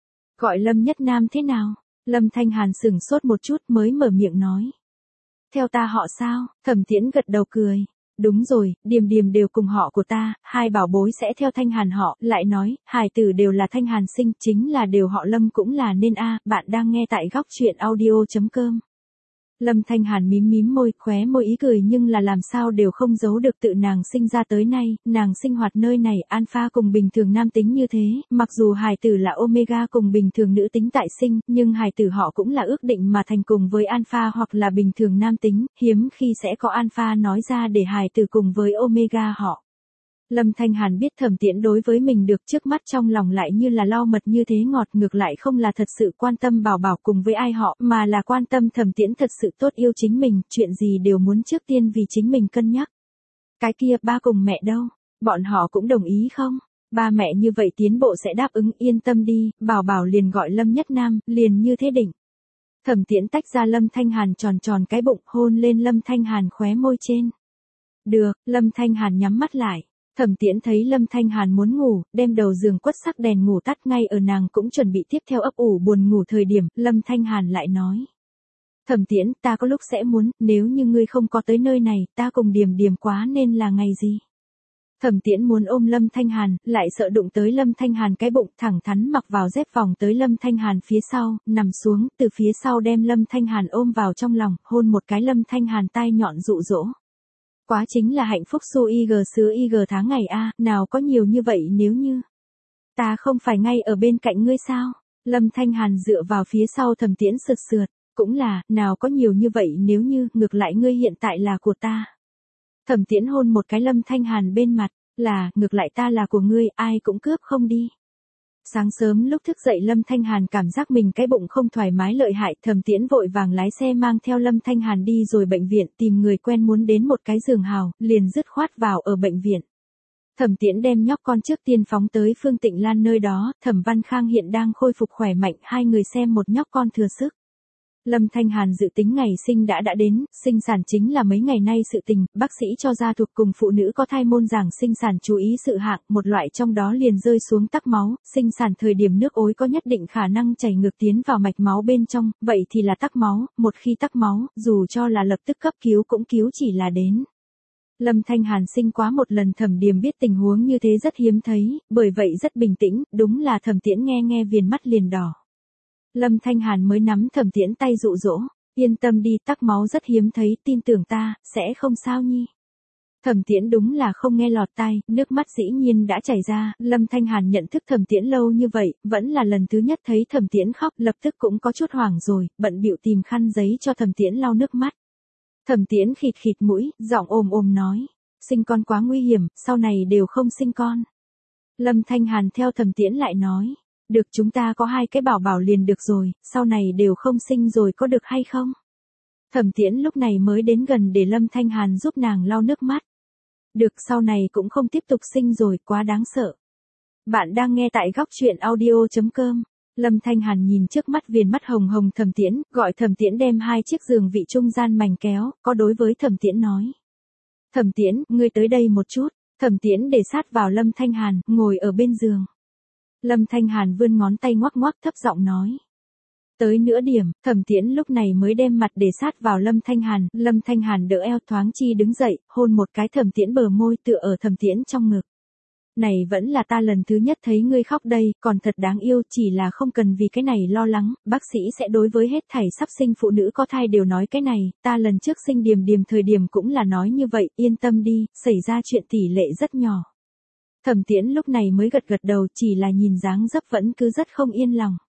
[SPEAKER 1] Gọi Lâm Nhất Nam thế nào? Lâm Thanh Hàn sững sốt một chút mới mở miệng nói. Theo ta họ sao? Thẩm Tiễn gật đầu cười. Đúng rồi, Điềm Điềm đều cùng họ của ta, hai bảo bối sẽ theo Thanh Hàn họ, lại nói, hài tử đều là Thanh Hàn sinh, chính là đều họ Lâm cũng là nên a. Bạn đang nghe tại góc truyện audio.com. Lâm Thanh Hàn mím mím môi, khóe môi ý cười nhưng là làm sao đều không giấu được tự nàng sinh ra tới nay, nàng sinh hoạt nơi này alpha cùng bình thường nam tính như thế, mặc dù hài tử là omega cùng bình thường nữ tính tại sinh, nhưng hài tử họ cũng là ước định mà thành cùng với alpha hoặc là bình thường nam tính, hiếm khi sẽ có alpha nói ra để hài tử cùng với omega họ. Lâm Thanh Hàn biết Thẩm Tiễn đối với mình được trước mắt trong lòng lại như là lau mật như thế ngọt, ngược lại không là thật sự quan tâm bảo bảo cùng với ai họ, mà là quan tâm Thẩm Tiễn thật sự tốt yêu chính mình, chuyện gì đều muốn trước tiên vì chính mình cân nhắc. Cái kia ba cùng mẹ đâu? Bọn họ cũng đồng ý không? Ba mẹ như vậy tiến bộ sẽ đáp ứng, yên tâm đi, bảo bảo liền gọi Lâm Nhất Nam, liền như thế định. Thẩm Tiễn tách ra Lâm Thanh Hàn tròn tròn cái bụng, hôn lên Lâm Thanh Hàn khóe môi trên. Được, Lâm Thanh Hàn nhắm mắt lại. Thẩm Tiễn thấy Lâm Thanh Hàn muốn ngủ, đem đầu giường quất sắc đèn ngủ tắt ngay ở nàng cũng chuẩn bị tiếp theo ấp ủ buồn ngủ thời điểm, Lâm Thanh Hàn lại nói. Thẩm Tiễn, ta có lúc sẽ muốn, nếu như ngươi không có tới nơi này, ta cùng Điềm Điềm quá nên là ngày gì? Thẩm Tiễn muốn ôm Lâm Thanh Hàn, lại sợ đụng tới Lâm Thanh Hàn cái bụng, thẳng thắn mặc vào dép vòng tới Lâm Thanh Hàn phía sau, nằm xuống, từ phía sau đem Lâm Thanh Hàn ôm vào trong lòng, hôn một cái Lâm Thanh Hàn tai nhọn dụ dỗ. Quá chính là hạnh phúc su ig sứ ig tháng ngày a, nào có nhiều như vậy nếu như. Ta không phải ngay ở bên cạnh ngươi sao? Lâm Thanh Hàn dựa vào phía sau Thẩm Tiễn sượt sượt, cũng là, nào có nhiều như vậy nếu như, ngược lại ngươi hiện tại là của ta. Thẩm Tiễn hôn một cái Lâm Thanh Hàn bên mặt, là, ngược lại ta là của ngươi, ai cũng cướp không đi. Sáng sớm lúc thức dậy Lâm Thanh Hàn cảm giác mình cái bụng không thoải mái lợi hại, Thẩm Tiễn vội vàng lái xe mang theo Lâm Thanh Hàn đi rồi bệnh viện tìm người quen muốn đến một cái giường hào, liền dứt khoát vào ở bệnh viện. Thẩm Tiễn đem nhóc con trước tiên phóng tới Phương Tịnh Lan nơi đó, Thẩm Văn Khang hiện đang khôi phục khỏe mạnh, hai người xem một nhóc con thừa sức. Lâm Thanh Hàn dự tính ngày sinh đã đến, sinh sản chính là mấy ngày nay sự tình, bác sĩ cho gia thuộc cùng phụ nữ có thai môn giảng sinh sản chú ý sự hạng, một loại trong đó liền rơi xuống tắc máu, sinh sản thời điểm nước ối có nhất định khả năng chảy ngược tiến vào mạch máu bên trong, vậy thì là tắc máu, một khi tắc máu, dù cho là lập tức cấp cứu cũng cứu chỉ là đến. Lâm Thanh Hàn sinh quá một lần, Thẩm Điềm biết tình huống như thế rất hiếm thấy, bởi vậy rất bình tĩnh, đúng là Thẩm Tiễn nghe viền mắt liền đỏ. Lâm Thanh Hàn mới nắm Thẩm Tiễn tay dụ dỗ, yên tâm đi, tắc máu rất hiếm thấy, tin tưởng ta, sẽ không sao nhi. Thẩm Tiễn đúng là không nghe lọt tai, nước mắt dĩ nhiên đã chảy ra, Lâm Thanh Hàn nhận thức Thẩm Tiễn lâu như vậy, vẫn là lần thứ nhất thấy Thẩm Tiễn khóc, lập tức cũng có chút hoảng rồi, bận bịu tìm khăn giấy cho Thẩm Tiễn lau nước mắt. Thẩm Tiễn khịt khịt mũi, giọng ồm nói, sinh con quá nguy hiểm, sau này đều không sinh con. Lâm Thanh Hàn theo Thẩm Tiễn lại nói. Được, chúng ta có hai cái bảo bảo liền được rồi, sau này đều không sinh rồi có được hay không? Thẩm Tiễn lúc này mới đến gần để Lâm Thanh Hàn giúp nàng lau nước mắt. Được, sau này cũng không tiếp tục sinh rồi, quá đáng sợ. Bạn đang nghe tại góc truyện audio.com. Lâm Thanh Hàn nhìn trước mắt viền mắt hồng hồng Thẩm Tiễn, gọi Thẩm Tiễn đem hai chiếc giường vị trung gian mảnh kéo, có đối với Thẩm Tiễn nói. Thẩm Tiễn, ngươi tới đây một chút. Thẩm Tiễn để sát vào Lâm Thanh Hàn, ngồi ở bên giường. Lâm Thanh Hàn vươn ngón tay ngoắc ngoắc thấp giọng nói. Tới nửa điểm, Thẩm Tiễn lúc này mới đem mặt để sát vào Lâm Thanh Hàn đỡ eo thoáng chi đứng dậy, hôn một cái Thẩm Tiễn bờ môi tựa ở Thẩm Tiễn trong ngực. Này vẫn là ta lần thứ nhất thấy ngươi khóc đây, còn thật đáng yêu, chỉ là không cần vì cái này lo lắng, bác sĩ sẽ đối với hết thảy sắp sinh phụ nữ có thai đều nói cái này, ta lần trước sinh Điềm Điềm thời điểm cũng là nói như vậy, yên tâm đi, xảy ra chuyện tỷ lệ rất nhỏ. Thẩm Tiễn lúc này mới gật đầu, chỉ là nhìn dáng dấp vẫn cứ rất không yên lòng.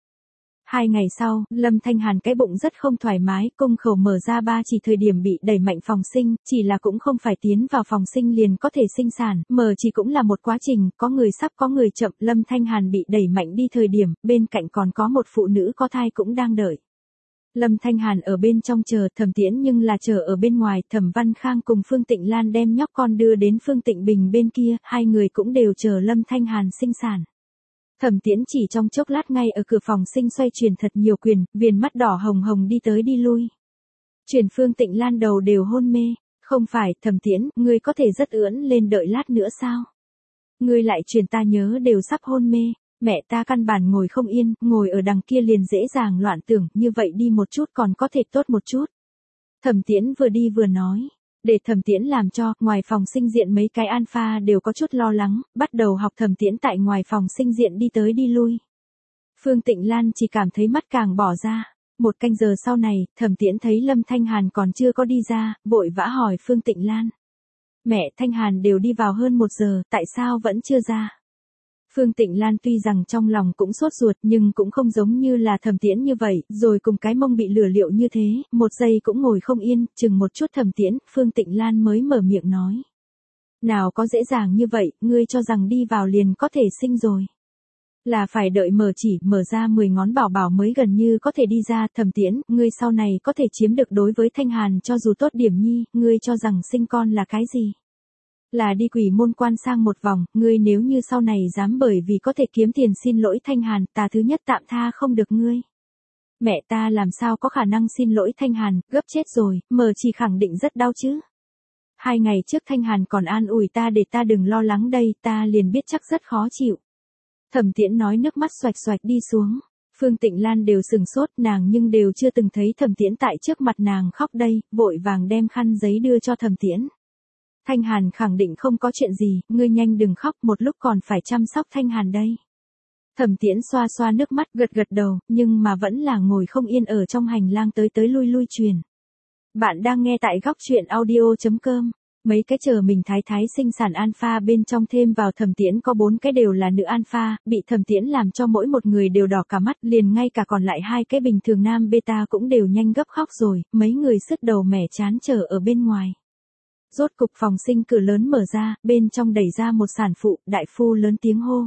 [SPEAKER 1] 2 ngày sau, Lâm Thanh Hàn cái bụng rất không thoải mái, cung khẩu mở ra ba chỉ thời điểm bị đẩy mạnh phòng sinh, chỉ là cũng không phải tiến vào phòng sinh liền có thể sinh sản, mở chỉ cũng là một quá trình, có người sắp có người chậm, Lâm Thanh Hàn bị đẩy mạnh đi thời điểm, bên cạnh còn có một phụ nữ có thai cũng đang đợi. Lâm Thanh Hàn ở bên trong chờ, Thẩm Tiễn nhưng là chờ ở bên ngoài, Thẩm Văn Khang cùng Phương Tịnh Lan đem nhóc con đưa đến Phương Tịnh Bình bên kia, hai người cũng đều chờ Lâm Thanh Hàn sinh sản. Thẩm Tiễn chỉ trong chốc lát ngay ở cửa phòng sinh xoay chuyển thật nhiều quyền, viền mắt đỏ hồng hồng đi tới đi lui. Chuyển Phương Tịnh Lan đầu đều hôn mê, Không phải, Thẩm Tiễn, ngươi có thể rất ưỡn lên đợi lát nữa sao? Ngươi lại truyền ta nhớ đều sắp hôn mê, mẹ ta căn bản ngồi không yên, ngồi ở đằng kia liền dễ dàng loạn tưởng, như vậy đi một chút còn có thể tốt một chút. Thẩm Tiễn vừa đi vừa nói. Để Thẩm Tiễn làm cho, ngoài phòng sinh diện mấy cái alpha đều có chút lo lắng, bắt đầu học Thẩm Tiễn tại ngoài phòng sinh diện đi tới đi lui. Phương Tịnh Lan chỉ cảm thấy mắt càng bỏ ra. Một canh giờ sau này, Thẩm Tiễn thấy Lâm Thanh Hàn còn chưa có đi ra, vội vã hỏi Phương Tịnh Lan. Mẹ, Thanh Hàn đều đi vào hơn 1 giờ, tại sao vẫn chưa ra? Phương Tịnh Lan tuy rằng trong lòng cũng sốt ruột nhưng cũng không giống như là Thẩm Tiễn như vậy, rồi cùng cái mông bị lửa liệu như thế, một giây cũng ngồi không yên, chừng một chút Thẩm Tiễn, Phương Tịnh Lan mới mở miệng nói. Nào có dễ dàng như vậy, ngươi cho rằng đi vào liền có thể sinh rồi. Là phải đợi mở ra 10 ngón bảo bảo mới gần như có thể đi ra. Thẩm Tiễn, ngươi sau này có thể chiếm được đối với Thanh Hàn cho dù tốt điểm nhi, ngươi cho rằng sinh con là cái gì? Là đi quỷ môn quan sang một vòng, ngươi nếu như sau này dám bởi vì có thể kiếm tiền xin lỗi Thanh Hàn, ta thứ nhất tạm tha không được ngươi. Mẹ ta làm sao có khả năng xin lỗi Thanh Hàn, gấp chết rồi, chỉ khẳng định rất đau chứ. 2 ngày trước Thanh Hàn còn an ủi ta để ta đừng lo lắng đây, ta liền biết chắc rất khó chịu. Thẩm Tiễn nói nước mắt xoạch xoạch đi xuống. Phương Tịnh Lan đều sừng sốt, nàng nhưng đều chưa từng thấy Thẩm Tiễn tại trước mặt nàng khóc đây, vội vàng đem khăn giấy đưa cho Thẩm Tiễn. Thanh Hàn khẳng định không có chuyện gì, ngươi nhanh đừng khóc, một lúc còn phải chăm sóc Thanh Hàn đây. Thẩm Tiễn xoa xoa nước mắt gật gật đầu, nhưng mà vẫn là ngồi không yên ở trong hành lang tới tới lui lui truyền. Bạn đang nghe tại góc truyện audio.com. Mấy cái chờ mình thái sinh sản alpha bên trong thêm vào Thẩm Tiễn có 4 cái đều là nữ alpha, bị Thẩm Tiễn làm cho mỗi một người đều đỏ cả mắt, liền ngay cả còn lại 2 cái bình thường nam beta cũng đều nhanh gấp khóc rồi, mấy người sứt đầu mẻ chán chờ ở bên ngoài. Rốt cục phòng sinh cửa lớn mở ra, bên trong đẩy ra một sản phụ, đại phu lớn tiếng hô.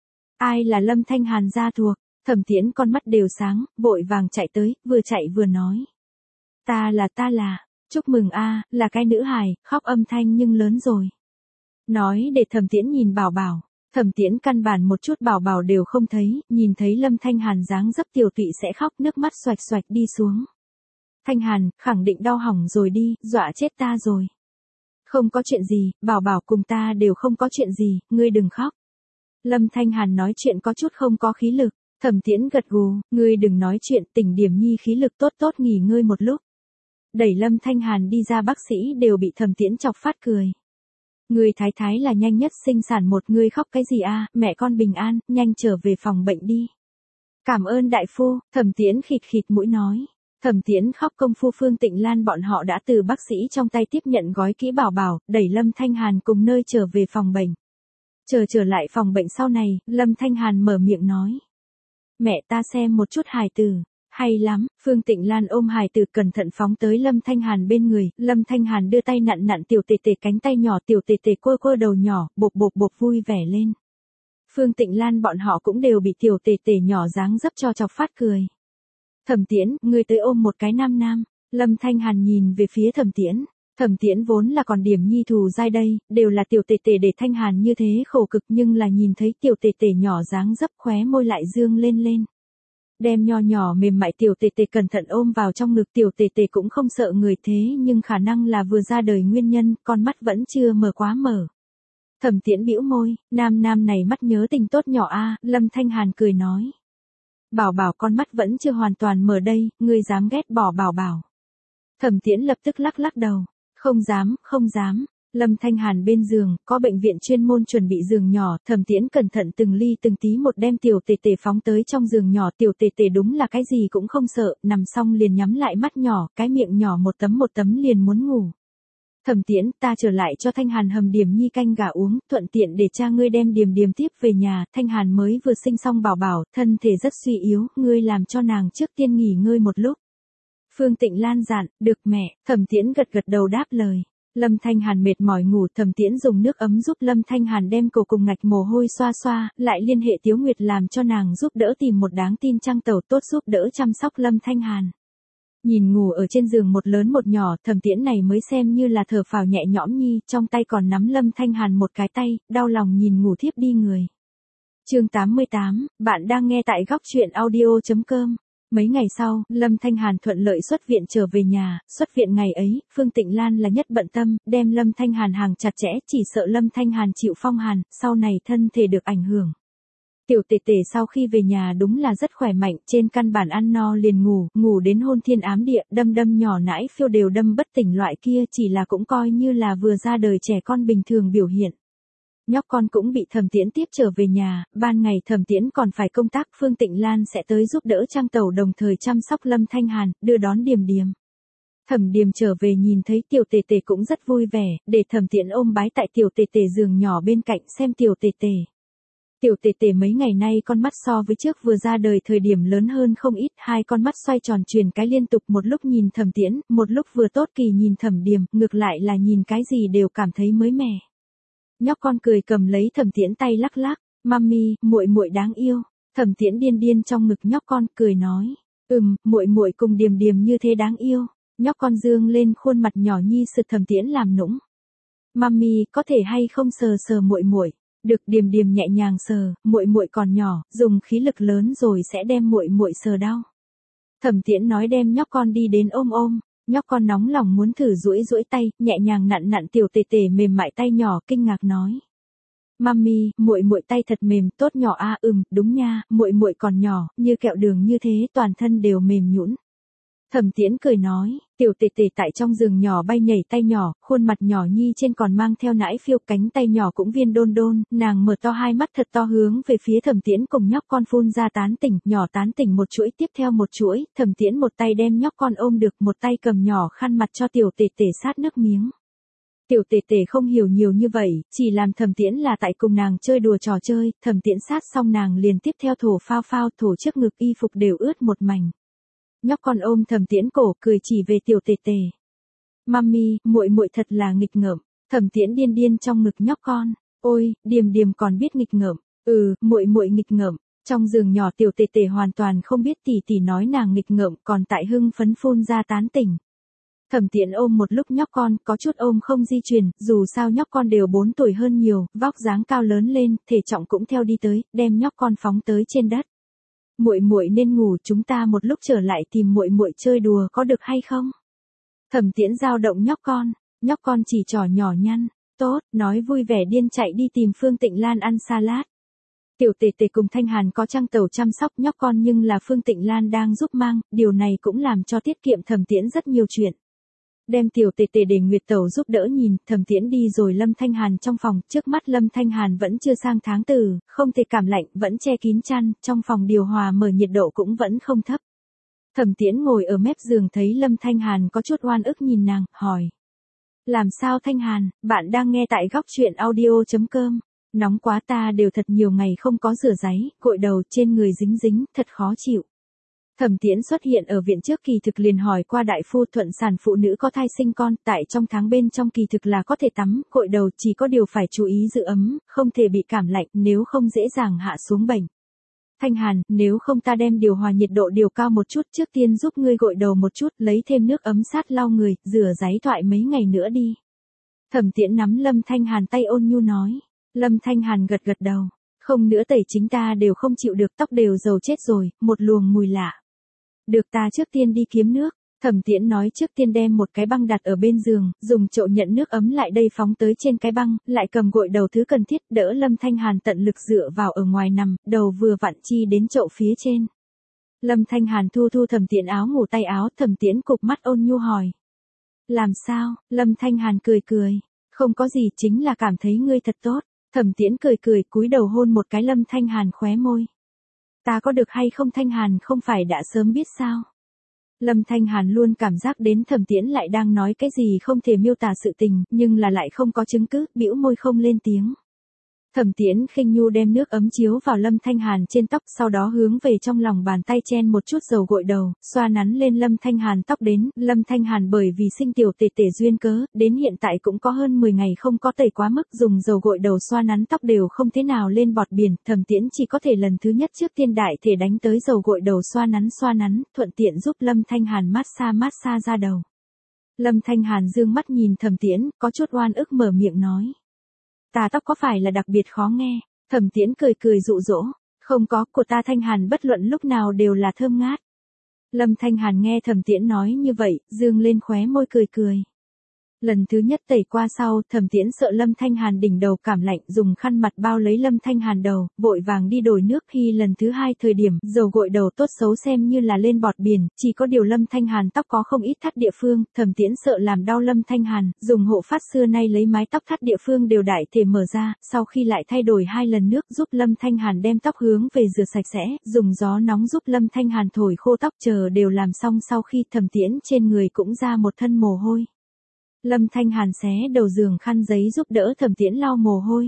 [SPEAKER 1] Ai là Lâm Thanh Hàn gia thuộc? Thẩm Tiễn con mắt đều sáng, vội vàng chạy tới, vừa chạy vừa nói. Ta là, chúc mừng a, là cái nữ hài, khóc âm thanh nhưng lớn rồi. Nói để Thẩm Tiễn nhìn bảo bảo, Thẩm Tiễn căn bản một chút bảo bảo đều không thấy, nhìn thấy Lâm Thanh Hàn dáng dấp tiểu tụy sẽ khóc, nước mắt xoạch xoạch đi xuống. Thanh Hàn, khẳng định đau hỏng rồi đi, dọa chết ta rồi. Không có chuyện gì, bảo bảo cùng ta đều không có chuyện gì, ngươi đừng khóc. Lâm Thanh Hàn nói chuyện có chút không có khí lực, Thẩm Tiễn gật gù, ngươi đừng nói chuyện, tỉnh điểm nhi khí lực tốt nghỉ ngơi một lúc. Đẩy Lâm Thanh Hàn đi ra bác sĩ đều bị Thẩm Tiễn chọc phát cười. Người thái là nhanh nhất sinh sản một, người khóc cái gì a, mẹ con bình an, nhanh trở về phòng bệnh đi. Cảm ơn đại phu, Thẩm Tiễn khịt mũi nói. Thẩm Tiễn khóc công phu Phương Tịnh Lan bọn họ đã từ bác sĩ trong tay tiếp nhận gói kỹ bảo bảo, đẩy Lâm Thanh Hàn cùng nơi trở về phòng bệnh. Trở lại phòng bệnh sau này, Lâm Thanh Hàn mở miệng nói. Mẹ ta xem một chút hài tử. Hay lắm, Phương Tịnh Lan ôm hài tử cẩn thận phóng tới Lâm Thanh Hàn bên người, Lâm Thanh Hàn đưa tay nặn tiểu tề tề cánh tay nhỏ, tiểu tề tề cô đầu nhỏ, bộp vui vẻ lên. Phương Tịnh Lan bọn họ cũng đều bị tiểu tề tề nhỏ dáng dấp cho chọc phát cười. Thẩm Tiễn, ngươi tới ôm một cái nam. Lâm Thanh Hàn nhìn về phía Thẩm Tiễn. Thẩm Tiễn vốn là còn điểm nhi thù dai đây, đều là tiểu tề tề để Thanh Hàn như thế khổ cực nhưng là nhìn thấy tiểu tề tề nhỏ dáng dấp khóe môi lại dương lên. Đem nho nhỏ mềm mại tiểu tề tề cẩn thận ôm vào trong ngực, tiểu tề tề cũng không sợ người thế nhưng khả năng là vừa ra đời nguyên nhân, con mắt vẫn chưa mở quá mở. Thẩm Tiễn bĩu môi, nam này mắt nhớ tình tốt nhỏ a, Lâm Thanh Hàn cười nói. Bảo bảo con mắt vẫn chưa hoàn toàn mở đây, ngươi dám ghét bỏ bảo bảo. Thẩm Tiễn lập tức lắc đầu, không dám. Lâm Thanh Hàn bên giường, có bệnh viện chuyên môn chuẩn bị giường nhỏ, Thẩm Tiễn cẩn thận từng ly từng tí một đem tiểu tề tề phóng tới trong giường nhỏ, tiểu tề tề đúng là cái gì cũng không sợ, nằm xong liền nhắm lại mắt nhỏ, cái miệng nhỏ một tấm liền muốn ngủ. Thẩm Tiễn, ta trở lại cho Thanh Hàn hầm điểm nhi canh gà uống, thuận tiện để cha ngươi đem Điềm tiếp về nhà, Thanh Hàn mới vừa sinh xong bảo bảo, thân thể rất suy yếu, ngươi làm cho nàng trước tiên nghỉ ngơi một lúc. Phương Tịnh Lan dặn, được mẹ, Thẩm Tiễn gật đầu đáp lời. Lâm Thanh Hàn mệt mỏi ngủ, Thẩm Tiễn dùng nước ấm giúp Lâm Thanh Hàn đem cổ cùng ngạch mồ hôi xoa, lại liên hệ Tiếu Nguyệt làm cho nàng giúp đỡ tìm một đáng tin trang tàu tốt giúp đỡ chăm sóc Lâm Thanh Hàn. Nhìn ngủ ở trên giường một lớn một nhỏ, Thẩm Tiễn này mới xem như là thở phào nhẹ nhõm nhi, trong tay còn nắm Lâm Thanh Hàn một cái tay, đau lòng nhìn ngủ thiếp đi người. Chương 88, bạn đang nghe tại góc truyện audio.com. Mấy ngày sau, Lâm Thanh Hàn thuận lợi xuất viện trở về nhà, xuất viện ngày ấy, Phương Tịnh Lan là nhất bận tâm, đem Lâm Thanh Hàn hàng chặt chẽ, chỉ sợ Lâm Thanh Hàn chịu phong hàn, sau này thân thể được ảnh hưởng. Tiểu tể tể sau khi về nhà đúng là rất khỏe mạnh, trên căn bản ăn no liền ngủ, ngủ đến hôn thiên ám địa, đâm đâm nhỏ nãi phiêu đều đâm bất tỉnh loại kia chỉ là cũng coi như là vừa ra đời trẻ con bình thường biểu hiện. Nhóc con cũng bị Thẩm Tiễn tiếp trở về nhà, ban ngày Thẩm Tiễn còn phải công tác, Phương Tịnh Lan sẽ tới giúp đỡ Trang Tẩu đồng thời chăm sóc Lâm Thanh Hàn, đưa đón Điềm Điềm. Thẩm Điềm trở về nhìn thấy tiểu tể tể cũng rất vui vẻ, để Thẩm Tiễn ôm bái tại tiểu tể tể giường nhỏ bên cạnh xem tiểu tể tể. Tiểu tể tể mấy ngày nay con mắt so với trước vừa ra đời thời điểm lớn hơn không ít, hai con mắt xoay tròn truyền cái liên tục, một lúc nhìn Thẩm Tiễn, một lúc vừa tốt kỳ nhìn Thẩm Điềm, ngược lại là nhìn cái gì đều cảm thấy mới mẻ. Nhóc con cười cầm lấy Thẩm Tiễn tay lắc lắc, "Mami, muội muội đáng yêu." Thẩm Tiễn điên điên trong ngực nhóc con, cười nói, muội muội cùng Điềm Điềm như thế đáng yêu." Nhóc con dương lên khuôn mặt nhỏ nhi sượt Thẩm Tiễn làm nũng. "Mami, có thể hay không sờ sờ muội muội?" "Được." Điềm Điềm nhẹ nhàng sờ, "Muội muội còn nhỏ, dùng khí lực lớn rồi sẽ đem muội muội sờ đau." Thẩm Tiễn nói đem nhóc con đi đến ôm ôm. Nhóc con nóng lòng muốn thử duỗi duỗi tay, nhẹ nhàng nặn nặn tiểu tể tể mềm mại tay nhỏ, kinh ngạc nói: "Mami, muội muội tay thật mềm, tốt nhỏ a." Đúng nha, muội muội còn nhỏ, như kẹo đường như thế, toàn thân đều mềm nhũn." Thẩm Tiễn cười nói, tiểu tể tể tại trong giường nhỏ bay nhảy tay nhỏ, khuôn mặt nhỏ nhi trên còn mang theo nãi phiêu, cánh tay nhỏ cũng viên đôn đôn, nàng mở to hai mắt thật to hướng về phía Thẩm Tiễn cùng nhóc con phun ra tán tỉnh, nhỏ tán tỉnh một chuỗi tiếp theo một chuỗi, Thẩm Tiễn một tay đem nhóc con ôm được, một tay cầm nhỏ khăn mặt cho tiểu tể tể sát nước miếng. Tiểu tể tể không hiểu nhiều như vậy, chỉ làm Thẩm Tiễn là tại cùng nàng chơi đùa trò chơi, Thẩm Tiễn sát xong nàng liền tiếp theo thổ phao phao, thổ trước ngực y phục đều ướt một mảnh. Nhóc con ôm Thẩm Tiễn cổ, cười chỉ về tiểu tể tể. "Mami, muội muội thật là nghịch ngợm." Thẩm Tiễn điên điên trong ngực nhóc con, "Ôi, Điềm Điềm còn biết nghịch ngợm." Muội muội nghịch ngợm." Trong giường nhỏ tiểu tể tể hoàn toàn không biết tỷ tỷ nói nàng nghịch ngợm, còn tại hưng phấn phun ra tán tỉnh. Thẩm Tiễn ôm một lúc nhóc con, có chút ôm không di chuyển, dù sao nhóc con đều 4 tuổi hơn nhiều, vóc dáng cao lớn lên, thể trọng cũng theo đi tới, đem nhóc con phóng tới trên đất. "Muội muội nên ngủ, chúng ta một lúc trở lại tìm muội muội chơi đùa có được hay không?" Thẩm Tiễn dao động nhóc con chỉ trỏ nhỏ nhăn, "Tốt." Nói vui vẻ điên chạy đi tìm Phương Tịnh Lan ăn salad. Tiểu tể tể cùng Thanh Hàn có Trang Tẩu chăm sóc nhóc con nhưng là Phương Tịnh Lan đang giúp mang, điều này cũng làm cho tiết kiệm Thẩm Tiễn rất nhiều chuyện. Đem tiểu tể tể để Nguyệt Tẩu giúp đỡ nhìn, Thẩm Tiễn đi rồi Lâm Thanh Hàn trong phòng, trước mắt Lâm Thanh Hàn vẫn chưa sang tháng tư, không thể cảm lạnh, vẫn che kín chăn, trong phòng điều hòa mở nhiệt độ cũng vẫn không thấp. Thẩm Tiễn ngồi ở mép giường thấy Lâm Thanh Hàn có chút oan ức nhìn nàng, hỏi: "Làm sao Thanh Hàn, bạn đang nghe tại Góc Truyện Audio.com. Nóng quá, ta đều thật nhiều ngày không có rửa ráy, gội đầu trên người dính dính, thật khó chịu." Thẩm Tiễn xuất hiện ở viện trước kỳ thực liền hỏi qua đại phu, thuận sản phụ nữ có thai sinh con, tại trong tháng bên trong kỳ thực là có thể tắm, gội đầu, chỉ có điều phải chú ý giữ ấm, không thể bị cảm lạnh, nếu không dễ dàng hạ xuống bệnh. "Thanh Hàn, nếu không ta đem điều hòa nhiệt độ điều cao một chút, trước tiên giúp ngươi gội đầu một chút, lấy thêm nước ấm sát lau người, rửa ráy thoại mấy ngày nữa đi." Thẩm Tiễn nắm Lâm Thanh Hàn tay ôn nhu nói. Lâm Thanh Hàn gật gật đầu. "Không nữa tẩy chính ta đều không chịu được, tóc đều dầu chết rồi, một luồng mùi lạ." "Được, ta trước tiên đi kiếm nước." Thẩm Tiễn nói trước tiên đem một cái băng đặt ở bên giường, dùng chậu nhận nước ấm lại đây phóng tới trên cái băng, lại cầm gội đầu thứ cần thiết, đỡ Lâm Thanh Hàn tận lực dựa vào ở ngoài nằm, đầu vừa vặn chi đến chậu phía trên. Lâm Thanh Hàn thu thu Thẩm Tiễn áo ngủ tay áo, Thẩm Tiễn cụp mắt ôn nhu hỏi: "Làm sao?" Lâm Thanh Hàn cười cười: "Không có gì, chính là cảm thấy ngươi thật tốt." Thẩm Tiễn cười cười cúi đầu hôn một cái Lâm Thanh Hàn khóe môi. "Ta có được hay không Thanh Hàn không phải đã sớm biết sao?" Lâm Thanh Hàn luôn cảm giác đến Thẩm Tiễn lại đang nói cái gì không thể miêu tả sự tình, nhưng là lại không có chứng cứ, bĩu môi không lên tiếng. Thẩm Tiễn khinh nhu đem nước ấm chiếu vào Lâm Thanh Hàn trên tóc, sau đó hướng về trong lòng bàn tay chen một chút dầu gội đầu, xoa nắn lên Lâm Thanh Hàn tóc đến. Lâm Thanh Hàn bởi vì sinh tiểu tể tể duyên cớ, đến hiện tại cũng có hơn 10 ngày không có tẩy quá mức, dùng dầu gội đầu xoa nắn tóc đều không thế nào lên bọt biển, Thẩm Tiễn chỉ có thể lần thứ nhất trước tiên đại thể đánh tới dầu gội đầu xoa nắn, thuận tiện giúp Lâm Thanh Hàn massage ra đầu. Lâm Thanh Hàn dương mắt nhìn Thẩm Tiễn, có chút oan ức mở miệng nói: "Ta tóc có phải là đặc biệt khó nghe?" Thẩm Tiễn cười cười dụ dỗ: "Không có, của ta Thanh Hàn bất luận lúc nào đều là thơm ngát." Lâm Thanh Hàn nghe Thẩm Tiễn nói như vậy, dương lên khóe môi cười cười. Lần thứ nhất tẩy qua sau, Thẩm Tiễn sợ Lâm Thanh Hàn đỉnh đầu cảm lạnh, dùng khăn mặt bao lấy Lâm Thanh Hàn đầu, vội vàng đi đổi nước. Khi lần thứ hai thời điểm, dầu gội đầu tốt xấu xem như là lên bọt biển, chỉ có điều Lâm Thanh Hàn tóc có không ít thắt địa phương, Thẩm Tiễn sợ làm đau Lâm Thanh Hàn, dùng hộ phát xưa nay lấy mái tóc thắt địa phương đều đại thể mở ra, sau khi lại thay đổi 2 lần nước giúp Lâm Thanh Hàn đem tóc hướng về rửa sạch sẽ, dùng gió nóng giúp Lâm Thanh Hàn thổi khô tóc, chờ đều làm xong sau khi Thẩm Tiễn trên người cũng ra một thân mồ hôi. Lâm Thanh Hàn xé đầu giường khăn giấy giúp đỡ Thẩm Tiễn lau mồ hôi.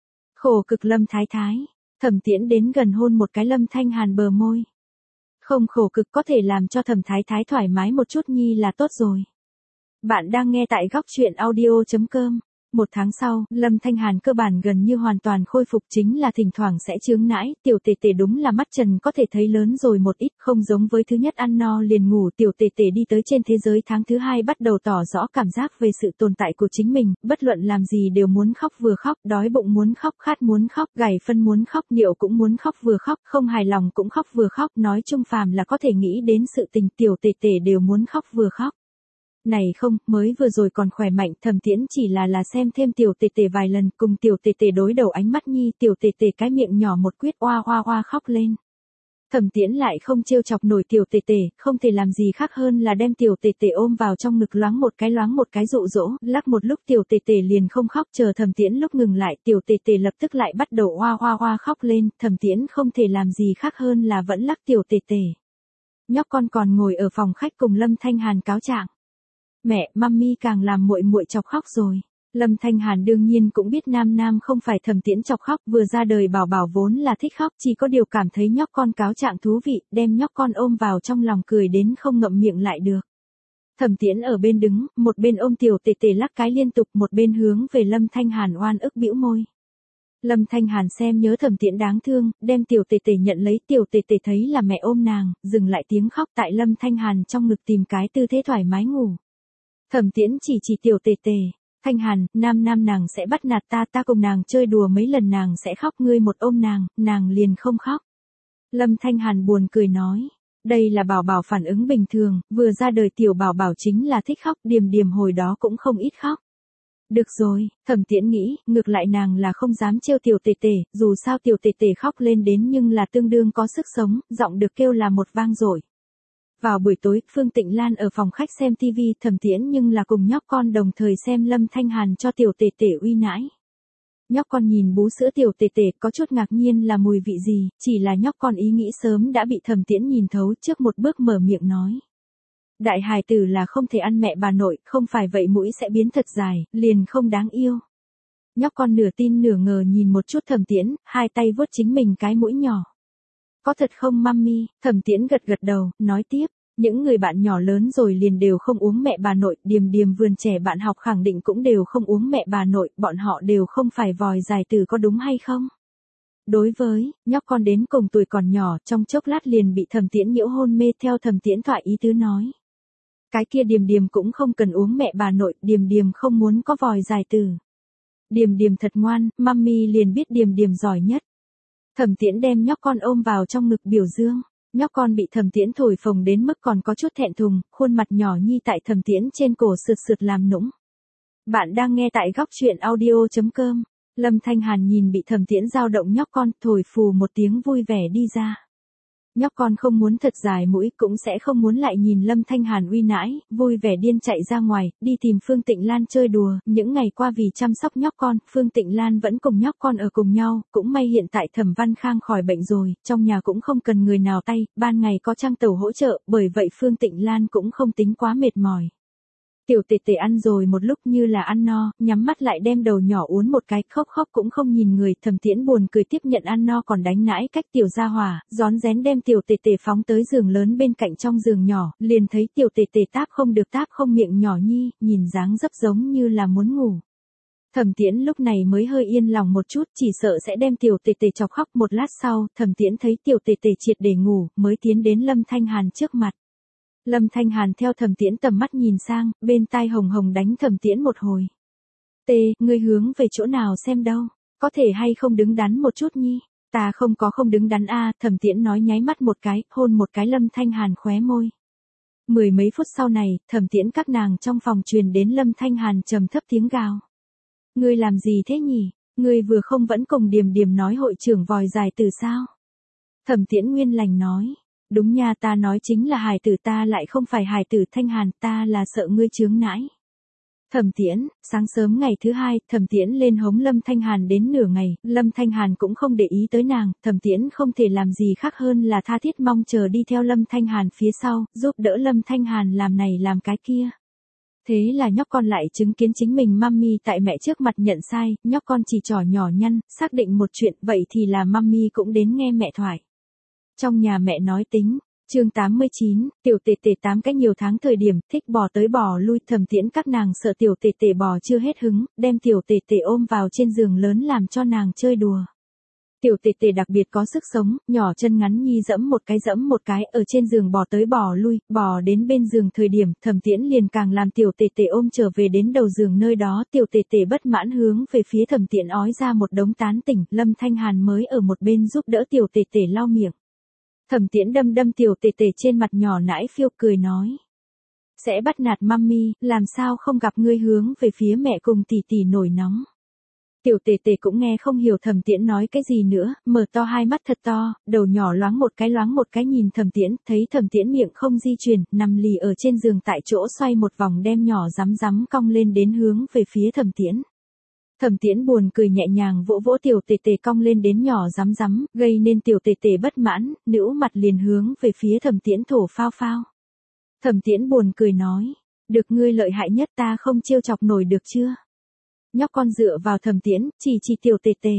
[SPEAKER 1] Khổ cực Lâm Thái Thái, Thẩm Tiễn đến gần hôn một cái Lâm Thanh Hàn bờ môi. Không khổ cực, có thể làm cho Thẩm Thái Thái thoải mái một chút nhi là tốt rồi. Bạn đang nghe tại góc truyện audio.com. Một tháng sau, Lâm Thanh Hàn cơ bản gần như hoàn toàn khôi phục, chính là thỉnh thoảng sẽ chướng nãi, tiểu tề tề đúng là mắt trần có thể thấy lớn rồi một ít, không giống với thứ nhất ăn no liền ngủ. Tiểu tề tề đi tới trên thế giới tháng thứ 2 bắt đầu tỏ rõ cảm giác về sự tồn tại của chính mình, bất luận làm gì đều muốn khóc vừa khóc, đói bụng muốn khóc, khát muốn khóc, gảy phân muốn khóc, điệu cũng muốn khóc vừa khóc, không hài lòng cũng khóc vừa khóc, nói chung phàm là có thể nghĩ đến sự tình tiểu tề tề đều muốn khóc vừa khóc. Này không, mới vừa rồi còn khỏe mạnh, Thẩm Tiễn chỉ là xem thêm tiểu tề tề vài lần, cùng tiểu tề tề đối đầu ánh mắt nhi, tiểu tề tề cái miệng nhỏ một quyết oa oa oa khóc lên. Thẩm Tiễn lại không trêu chọc nổi tiểu tề tề, không thể làm gì khác hơn là đem tiểu tề tề ôm vào trong ngực loáng một cái dụ dỗ, lắc một lúc tiểu tề tề liền không khóc, chờ Thẩm Tiễn lúc ngừng lại, tiểu tề tề lập tức lại bắt đầu oa oa oa khóc lên, Thẩm Tiễn không thể làm gì khác hơn là vẫn lắc tiểu tề tề. Nhóc con còn ngồi ở phòng khách cùng Lâm Thanh Hàn cáo trạng. Mẹ, mami càng làm muội muội chọc khóc rồi. Lâm Thanh Hàn đương nhiên cũng biết Nam Nam không phải Thẩm Tiễn chọc khóc, vừa ra đời bảo bảo vốn là thích khóc, chỉ có điều cảm thấy nhóc con cáo trạng thú vị, đem nhóc con ôm vào trong lòng cười đến không ngậm miệng lại được. Thẩm Tiễn ở bên đứng, một bên ôm tiểu tề tề lắc cái liên tục, một bên hướng về Lâm Thanh Hàn oan ức bĩu môi. Lâm Thanh Hàn xem nhớ Thẩm Tiễn đáng thương, đem tiểu tề tề nhận lấy, tiểu tề tề thấy là mẹ ôm nàng, dừng lại tiếng khóc, tại Lâm Thanh Hàn trong ngực tìm cái tư thế thoải mái ngủ. Thẩm Tiễn chỉ tiểu tề tề, Thanh Hàn, Nam Nam nàng sẽ bắt nạt ta cùng nàng chơi đùa mấy lần nàng sẽ khóc, ngươi một ôm nàng liền không khóc. Lâm Thanh Hàn buồn cười nói, đây là bảo bảo phản ứng bình thường, vừa ra đời tiểu bảo bảo chính là thích khóc, Điềm Điềm hồi đó cũng không ít khóc. Được rồi, Thẩm Tiễn nghĩ, ngược lại nàng là không dám trêu tiểu tề tề, dù sao tiểu tề tề khóc lên đến nhưng là tương đương có sức sống, giọng được kêu là một vang dội. Vào buổi tối, Phương Tịnh Lan ở phòng khách xem TV, Thẩm Tiễn nhưng là cùng nhóc con đồng thời xem Lâm Thanh Hàn cho tiểu tề tề uy nãi. Nhóc con nhìn bú sữa tiểu tề tề có chút ngạc nhiên là mùi vị gì, chỉ là nhóc con ý nghĩ sớm đã bị Thẩm Tiễn nhìn thấu, trước một bước mở miệng nói. Đại hài tử là không thể ăn mẹ bà nội, không phải vậy mũi sẽ biến thật dài, liền không đáng yêu. Nhóc con nửa tin nửa ngờ nhìn một chút Thẩm Tiễn, hai tay vuốt chính mình cái mũi nhỏ. Có thật không mami? Thẩm Tiễn gật đầu, nói tiếp, những người bạn nhỏ lớn rồi liền đều không uống mẹ bà nội, Điềm Điềm vườn trẻ bạn học khẳng định cũng đều không uống mẹ bà nội, bọn họ đều không phải vòi dài tử có đúng hay không? Đối với, nhóc con đến cùng tuổi còn nhỏ, trong chốc lát liền bị Thẩm Tiễn nhiễu hôn mê, theo Thẩm Tiễn thoại ý tứ nói. Cái kia Điềm Điềm cũng không cần uống mẹ bà nội, Điềm Điềm không muốn có vòi dài tử. Điềm Điềm thật ngoan, mami liền biết Điềm Điềm giỏi nhất. Thẩm Tiễn đem nhóc con ôm vào trong ngực biểu dương, nhóc con bị Thẩm Tiễn thổi phồng đến mức còn có chút thẹn thùng, khuôn mặt nhỏ nhi tại Thẩm Tiễn trên cổ sượt sượt làm nũng. Bạn đang nghe tại góc truyện audio.com. Lâm Thanh Hàn nhìn bị Thẩm Tiễn dao động nhóc con, thổi phù một tiếng vui vẻ đi ra. Nhóc con không muốn thật dài mũi, cũng sẽ không muốn lại nhìn Lâm Thanh Hàn uy nãi, vui vẻ điên chạy ra ngoài, đi tìm Phương Tịnh Lan chơi đùa. Những ngày qua vì chăm sóc nhóc con, Phương Tịnh Lan vẫn cùng nhóc con ở cùng nhau, cũng may hiện tại Thẩm Văn Khang khỏi bệnh rồi, trong nhà cũng không cần người nào tay, ban ngày có Trang Tẩu hỗ trợ, bởi vậy Phương Tịnh Lan cũng không tính quá mệt mỏi. Tiểu tề tề ăn rồi một lúc như là ăn no, nhắm mắt lại đem đầu nhỏ uốn một cái, khóc cũng không nhìn người. Thẩm Tiễn buồn cười tiếp nhận ăn no còn đánh nãi cách tiểu gia hỏa, rón rén đem tiểu tề tề phóng tới giường lớn bên cạnh trong giường nhỏ, liền thấy tiểu tề tề táp không miệng nhỏ nhi, nhìn dáng dấp giống như là muốn ngủ. Thẩm Tiễn lúc này mới hơi yên lòng một chút, chỉ sợ sẽ đem tiểu tề tề chọc khóc. Một lát sau, Thẩm Tiễn thấy tiểu tề tề triệt để ngủ, mới tiến đến Lâm Thanh Hàn trước mặt. Lâm Thanh Hàn theo Thẩm Tiễn tầm mắt nhìn sang, bên tai hồng hồng đánh Thẩm Tiễn một hồi. Ngươi hướng về chỗ nào xem đâu, có thể hay không đứng đắn một chút nhi. Ta không đứng đắn Thẩm Tiễn nói nháy mắt một cái, hôn một cái Lâm Thanh Hàn khóe môi. Mười mấy phút sau này, Thẩm Tiễn các nàng trong phòng truyền đến Lâm Thanh Hàn trầm thấp tiếng gào. Ngươi làm gì thế nhỉ? Ngươi vừa không vẫn cùng Điềm Điềm nói hội trưởng vòi dài từ sao? Thẩm Tiễn nguyên lành nói. Đúng nha, ta nói chính là hài tử, ta lại không phải hài tử Thanh Hàn, ta là sợ ngươi chướng nãi. Thẩm Tiễn, sáng sớm ngày thứ hai, Thẩm Tiễn lên hống Lâm Thanh Hàn đến nửa ngày, Lâm Thanh Hàn cũng không để ý tới nàng, Thẩm Tiễn không thể làm gì khác hơn là tha thiết mong chờ đi theo Lâm Thanh Hàn phía sau, giúp đỡ Lâm Thanh Hàn làm này làm cái kia. Thế là nhóc con lại chứng kiến chính mình mummy tại mẹ trước mặt nhận sai, nhóc con chỉ trỏ nhỏ nhăn, xác định một chuyện, vậy thì là mummy cũng đến nghe mẹ thoại. Trong nhà mẹ nói tính. Chương 89, tiểu tệ tệ 8 cái nhiều tháng thời điểm, thích bò tới bò lui, Thẩm Tiễn các nàng sợ tiểu tệ tệ bò chưa hết hứng, đem tiểu tệ tệ ôm vào trên giường lớn làm cho nàng chơi đùa. Tiểu tệ tệ đặc biệt có sức sống, nhỏ chân ngắn nhi dẫm một cái, ở trên giường bò tới bò lui, bò đến bên giường thời điểm, Thẩm Tiễn liền càng làm tiểu tệ tệ ôm trở về đến đầu giường nơi đó, tiểu tệ tệ bất mãn hướng về phía Thẩm Tiễn ói ra một đống tán tỉnh, Lâm Thanh Hàn mới ở một bên giúp đỡ tiểu tệ tệ lau miệng. Thẩm Tiễn đâm tiểu tệ tệ trên mặt nhỏ nãi phiêu cười nói. Sẽ bắt nạt mummy, làm sao không gặp ngươi hướng về phía mẹ cùng tỷ tỷ nổi nóng. Tiểu tệ tệ cũng nghe không hiểu Thẩm Tiễn nói cái gì nữa, mở to hai mắt thật to, đầu nhỏ loáng một cái nhìn Thẩm Tiễn, thấy Thẩm Tiễn miệng không di chuyển, nằm lì ở trên giường tại chỗ xoay một vòng đem nhỏ rắm cong lên đến hướng về phía Thẩm Tiễn. Thẩm Tiễn buồn cười nhẹ nhàng vỗ vỗ tiểu tệ tệ cong lên đến nhỏ rắm, gây nên tiểu tệ tệ bất mãn, nữu mặt liền hướng về phía Thẩm Tiễn thổ phao phao. Thẩm Tiễn buồn cười nói, được ngươi lợi hại nhất, ta không trêu chọc nổi được chưa? Nhóc con dựa vào Thẩm Tiễn, chỉ tiểu tệ tệ.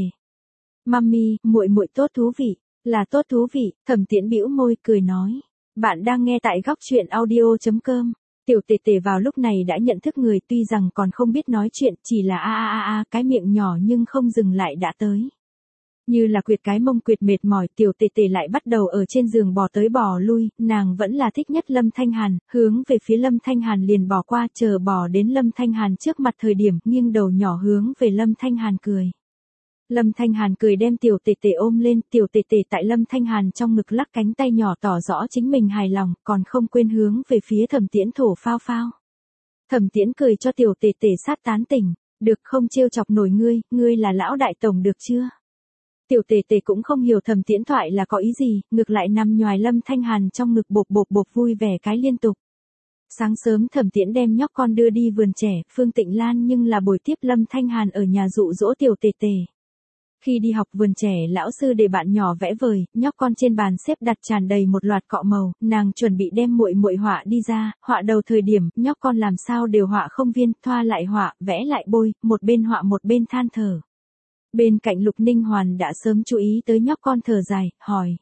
[SPEAKER 1] Mummy, muội tốt thú vị, là tốt thú vị, Thẩm Tiễn bĩu môi cười nói. Bạn đang nghe tại góc truyện audio.com. Tiểu tệ tệ vào lúc này đã nhận thức người, tuy rằng còn không biết nói chuyện, chỉ là cái miệng nhỏ nhưng không dừng lại đã tới. Như là quyệt cái mông quyệt mệt mỏi, tiểu tệ tệ lại bắt đầu ở trên giường bò tới bò lui, nàng vẫn là thích nhất Lâm Thanh Hàn, hướng về phía Lâm Thanh Hàn liền bò qua, chờ bò đến Lâm Thanh Hàn trước mặt thời điểm, nghiêng đầu nhỏ hướng về Lâm Thanh Hàn cười. Lâm Thanh Hàn cười đem tiểu tệ tệ ôm lên, tiểu tệ tệ tại Lâm Thanh Hàn trong ngực lắc cánh tay nhỏ tỏ rõ chính mình hài lòng, còn không quên hướng về phía Thẩm Tiễn thổ phao phao. Thẩm Tiễn cười cho tiểu tệ tệ sát tán tỉnh, được không trêu chọc nổi ngươi là lão đại tổng được chưa? Tiểu tệ tệ cũng không hiểu Thẩm Tiễn thoại là có ý gì, ngược lại nằm nhoài Lâm Thanh Hàn trong ngực bộp vui vẻ cái liên tục. Sáng sớm Thẩm Tiễn đem nhóc con đưa đi vườn trẻ, Phương Tịnh Lan nhưng là buổi tiếp Lâm Thanh Hàn ở nhà dụ dỗ tiểu tệ tệ. Khi đi học vườn trẻ lão sư để bạn nhỏ vẽ vời, nhóc con trên bàn xếp đặt tràn đầy một loạt cọ màu, nàng chuẩn bị đem muội họa đi ra, họa đầu thời điểm, nhóc con làm sao đều họa không viên, thoa lại họa, vẽ lại bôi, một bên họa một bên than thở. Bên cạnh Lục Ninh Hoàn đã sớm chú ý tới nhóc con thở dài, hỏi.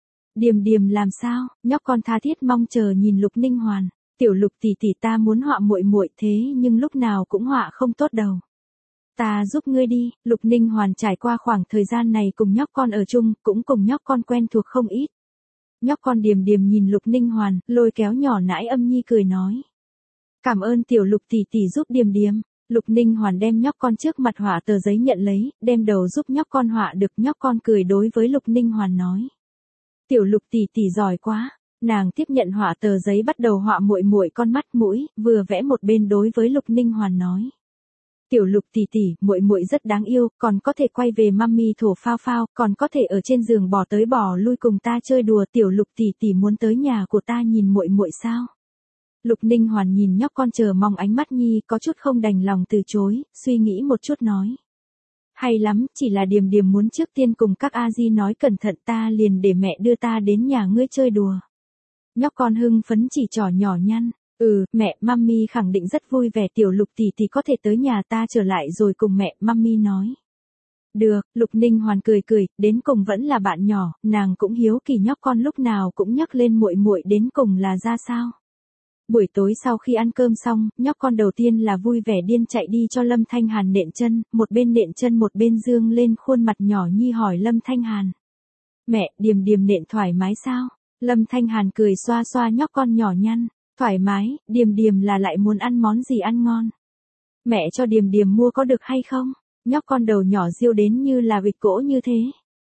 [SPEAKER 1] Điềm làm sao? Nhóc con tha thiết mong chờ nhìn Lục Ninh Hoàn. Tiểu Lục tỷ tỷ, ta muốn họa muội thế nhưng lúc nào cũng họa không tốt đầu. Ta giúp ngươi đi. Lục Ninh Hoàn trải qua khoảng thời gian này cùng nhóc con ở chung, cũng cùng nhóc con quen thuộc không ít. Nhóc con Điềm nhìn Lục Ninh Hoàn, lôi kéo nhỏ nãi âm nhi cười nói. Cảm ơn tiểu Lục tỷ tỷ giúp Điềm. Lục Ninh Hoàn đem nhóc con trước mặt họa tờ giấy nhận lấy, đem đầu giúp nhóc con họa được, nhóc con cười đối với Lục Ninh Hoàn nói. Tiểu Lục tỷ tỷ giỏi quá. Nàng tiếp nhận họa tờ giấy bắt đầu họa muội con mắt mũi, vừa vẽ một bên đối với Lục Ninh Hoàn nói. Tiểu Lục tỷ tỷ, muội rất đáng yêu, còn có thể quay về mummy thổ phao phao, còn có thể ở trên giường bò tới bò lui cùng ta chơi đùa. Tiểu Lục tỷ tỷ muốn tới nhà của ta nhìn muội sao? Lục Ninh Hoàn nhìn nhóc con chờ mong ánh mắt nhi, có chút không đành lòng từ chối, suy nghĩ một chút nói. Hay lắm, chỉ là Điềm muốn trước tiên cùng các A-di nói cẩn thận, ta liền để mẹ đưa ta đến nhà ngươi chơi đùa. Nhóc con hưng phấn chỉ trỏ nhỏ nhăn. Mẹ, mummy khẳng định rất vui vẻ, tiểu Lục tỷ tỷ có thể tới nhà ta trở lại rồi cùng mẹ, mummy nói. Được, Lục Ninh Hoàn cười, đến cùng vẫn là bạn nhỏ, nàng cũng hiếu kỳ nhóc con lúc nào cũng nhắc lên muội đến cùng là ra sao. Buổi tối sau khi ăn cơm xong, nhóc con đầu tiên là vui vẻ điên chạy đi cho Lâm Thanh Hàn nện chân, một bên nện chân một bên dương lên khuôn mặt nhỏ nhi hỏi Lâm Thanh Hàn. Mẹ, Điềm nện thoải mái sao? Lâm Thanh Hàn cười xoa xoa nhóc con nhỏ nhăn. Thoải mái, Điềm là lại muốn ăn món gì ăn ngon. Mẹ cho Điềm mua có được hay không? Nhóc con đầu nhỏ diêu đến như là vịt cỗ như thế.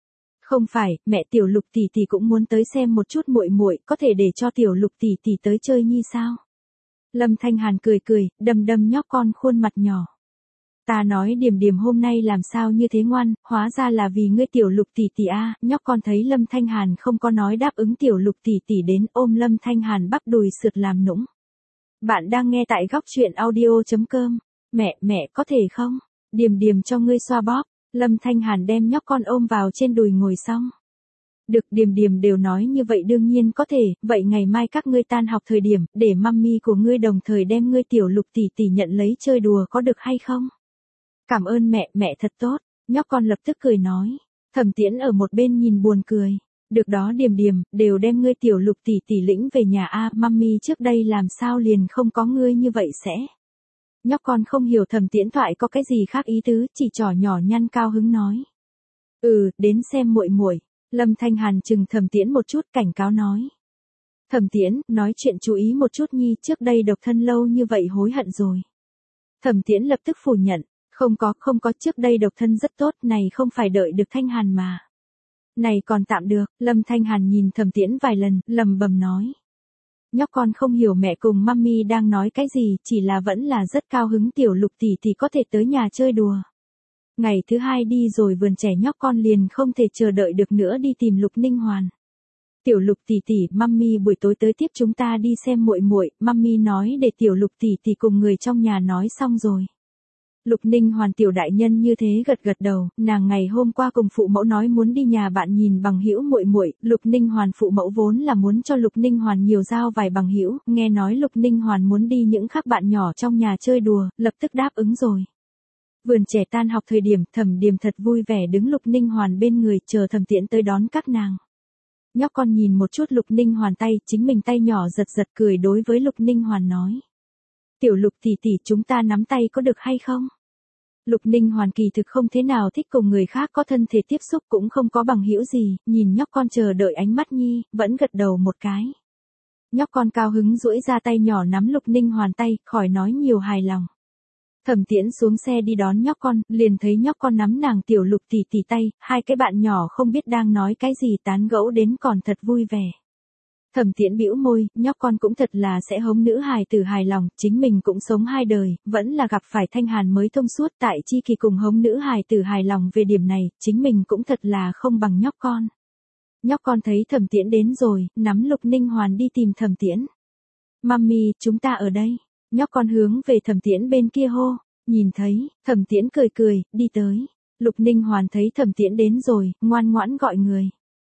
[SPEAKER 1] Không phải, mẹ Tiểu Lục tỷ tỷ cũng muốn tới xem một chút muội muội, có thể để cho Tiểu Lục tỷ tỷ tới chơi nhi sao? Lâm Thanh Hàn cười cười, đầm đầm nhóc con khuôn mặt nhỏ. Ta nói Điềm Điềm hôm nay làm sao như thế ngoan, hóa ra là vì ngươi Tiểu Lục tỷ tỷ a. Nhóc con thấy Lâm Thanh Hàn không có nói đáp ứng Tiểu Lục tỷ tỷ đến, ôm Lâm Thanh Hàn bắp đùi sượt làm nũng. Bạn đang nghe tại góc truyện audio.com. Mẹ có thể không? Điềm Điềm cho ngươi xoa bóp. Lâm Thanh Hàn đem nhóc con ôm vào trên đùi ngồi xong. Được, Điềm Điềm đều nói như vậy đương nhiên có thể, vậy ngày mai các ngươi tan học thời điểm, để mummy của ngươi đồng thời đem ngươi Tiểu Lục tỷ tỷ nhận lấy chơi đùa có được hay không? Cảm ơn mẹ thật tốt, nhóc con lập tức cười nói. Thẩm Tiễn ở một bên nhìn buồn cười. Được đó Điềm Điềm, đều đem ngươi Tiểu Lục tỷ tỷ lĩnh về nhà a, mummy trước đây làm sao liền không có ngươi như vậy sẽ. Nhóc con không hiểu Thẩm Tiễn thoại có cái gì khác ý tứ, chỉ trỏ nhỏ nhăn cao hứng nói. Đến xem muội muội. Lâm Thanh Hàn chừng Thẩm Tiễn một chút, cảnh cáo nói. Thẩm Tiễn, nói chuyện chú ý một chút nhi, trước đây độc thân lâu như vậy hối hận rồi. Thẩm Tiễn lập tức phủ nhận. Không có, trước đây độc thân rất tốt, này không phải đợi được Thanh Hàn mà. Này còn tạm được, Lâm Thanh Hàn nhìn Thẩm Tiễn vài lần, lầm bầm nói. Nhóc con không hiểu mẹ cùng mummy đang nói cái gì, chỉ là vẫn là rất cao hứng Tiểu Lục tỷ tỷ có thể tới nhà chơi đùa. Ngày thứ hai đi rồi vườn trẻ nhóc con liền không thể chờ đợi được nữa đi tìm Lục Ninh Hoàn. Tiểu Lục tỷ tỷ, mummy buổi tối tới tiếp chúng ta đi xem muội muội, mummy nói để Tiểu Lục tỷ tỷ cùng người trong nhà nói xong rồi. Lục Ninh Hoàn tiểu đại nhân như thế gật đầu, nàng ngày hôm qua cùng phụ mẫu nói muốn đi nhà bạn nhìn bằng hữu muội muội, Lục Ninh Hoàn phụ mẫu vốn là muốn cho Lục Ninh Hoàn nhiều giao vài bằng hữu, nghe nói Lục Ninh Hoàn muốn đi những khác bạn nhỏ trong nhà chơi đùa, lập tức đáp ứng rồi. Vườn trẻ tan học thời điểm, Thẩm Điềm thật vui vẻ đứng Lục Ninh Hoàn bên người chờ Thẩm Tiễn tới đón các nàng. Nhóc con nhìn một chút Lục Ninh Hoàn tay, chính mình tay nhỏ giật cười đối với Lục Ninh Hoàn nói. Tiểu Lục tỷ tỷ chúng ta nắm tay có được hay không? Lục Ninh Hoàn kỳ thực không thế nào thích cùng người khác có thân thể tiếp xúc cũng không có bằng hữu gì, nhìn nhóc con chờ đợi ánh mắt nhi, vẫn gật đầu một cái. Nhóc con cao hứng duỗi ra tay nhỏ nắm Lục Ninh Hoàn tay, khỏi nói nhiều hài lòng. Thẩm Tiễn xuống xe đi đón nhóc con, liền thấy nhóc con nắm nàng Tiểu Lục tỷ tỷ tay, hai cái bạn nhỏ không biết đang nói cái gì tán gẫu đến còn thật vui vẻ. Thẩm Tiễn bĩu môi, nhóc con cũng thật là sẽ hống nữ hài tử hài lòng, chính mình cũng sống hai đời, vẫn là gặp phải Thanh Hàn mới thông suốt tại chi kỳ cùng hống nữ hài tử hài lòng về điểm này, chính mình cũng thật là không bằng nhóc con. Nhóc con thấy Thẩm Tiễn đến rồi, nắm Lục Ninh Hoàn đi tìm Thẩm Tiễn. Mummy, chúng ta ở đây. Nhóc con hướng về Thẩm Tiễn bên kia hô, nhìn thấy, Thẩm Tiễn cười, đi tới. Lục Ninh Hoàn thấy Thẩm Tiễn đến rồi, ngoan ngoãn gọi người.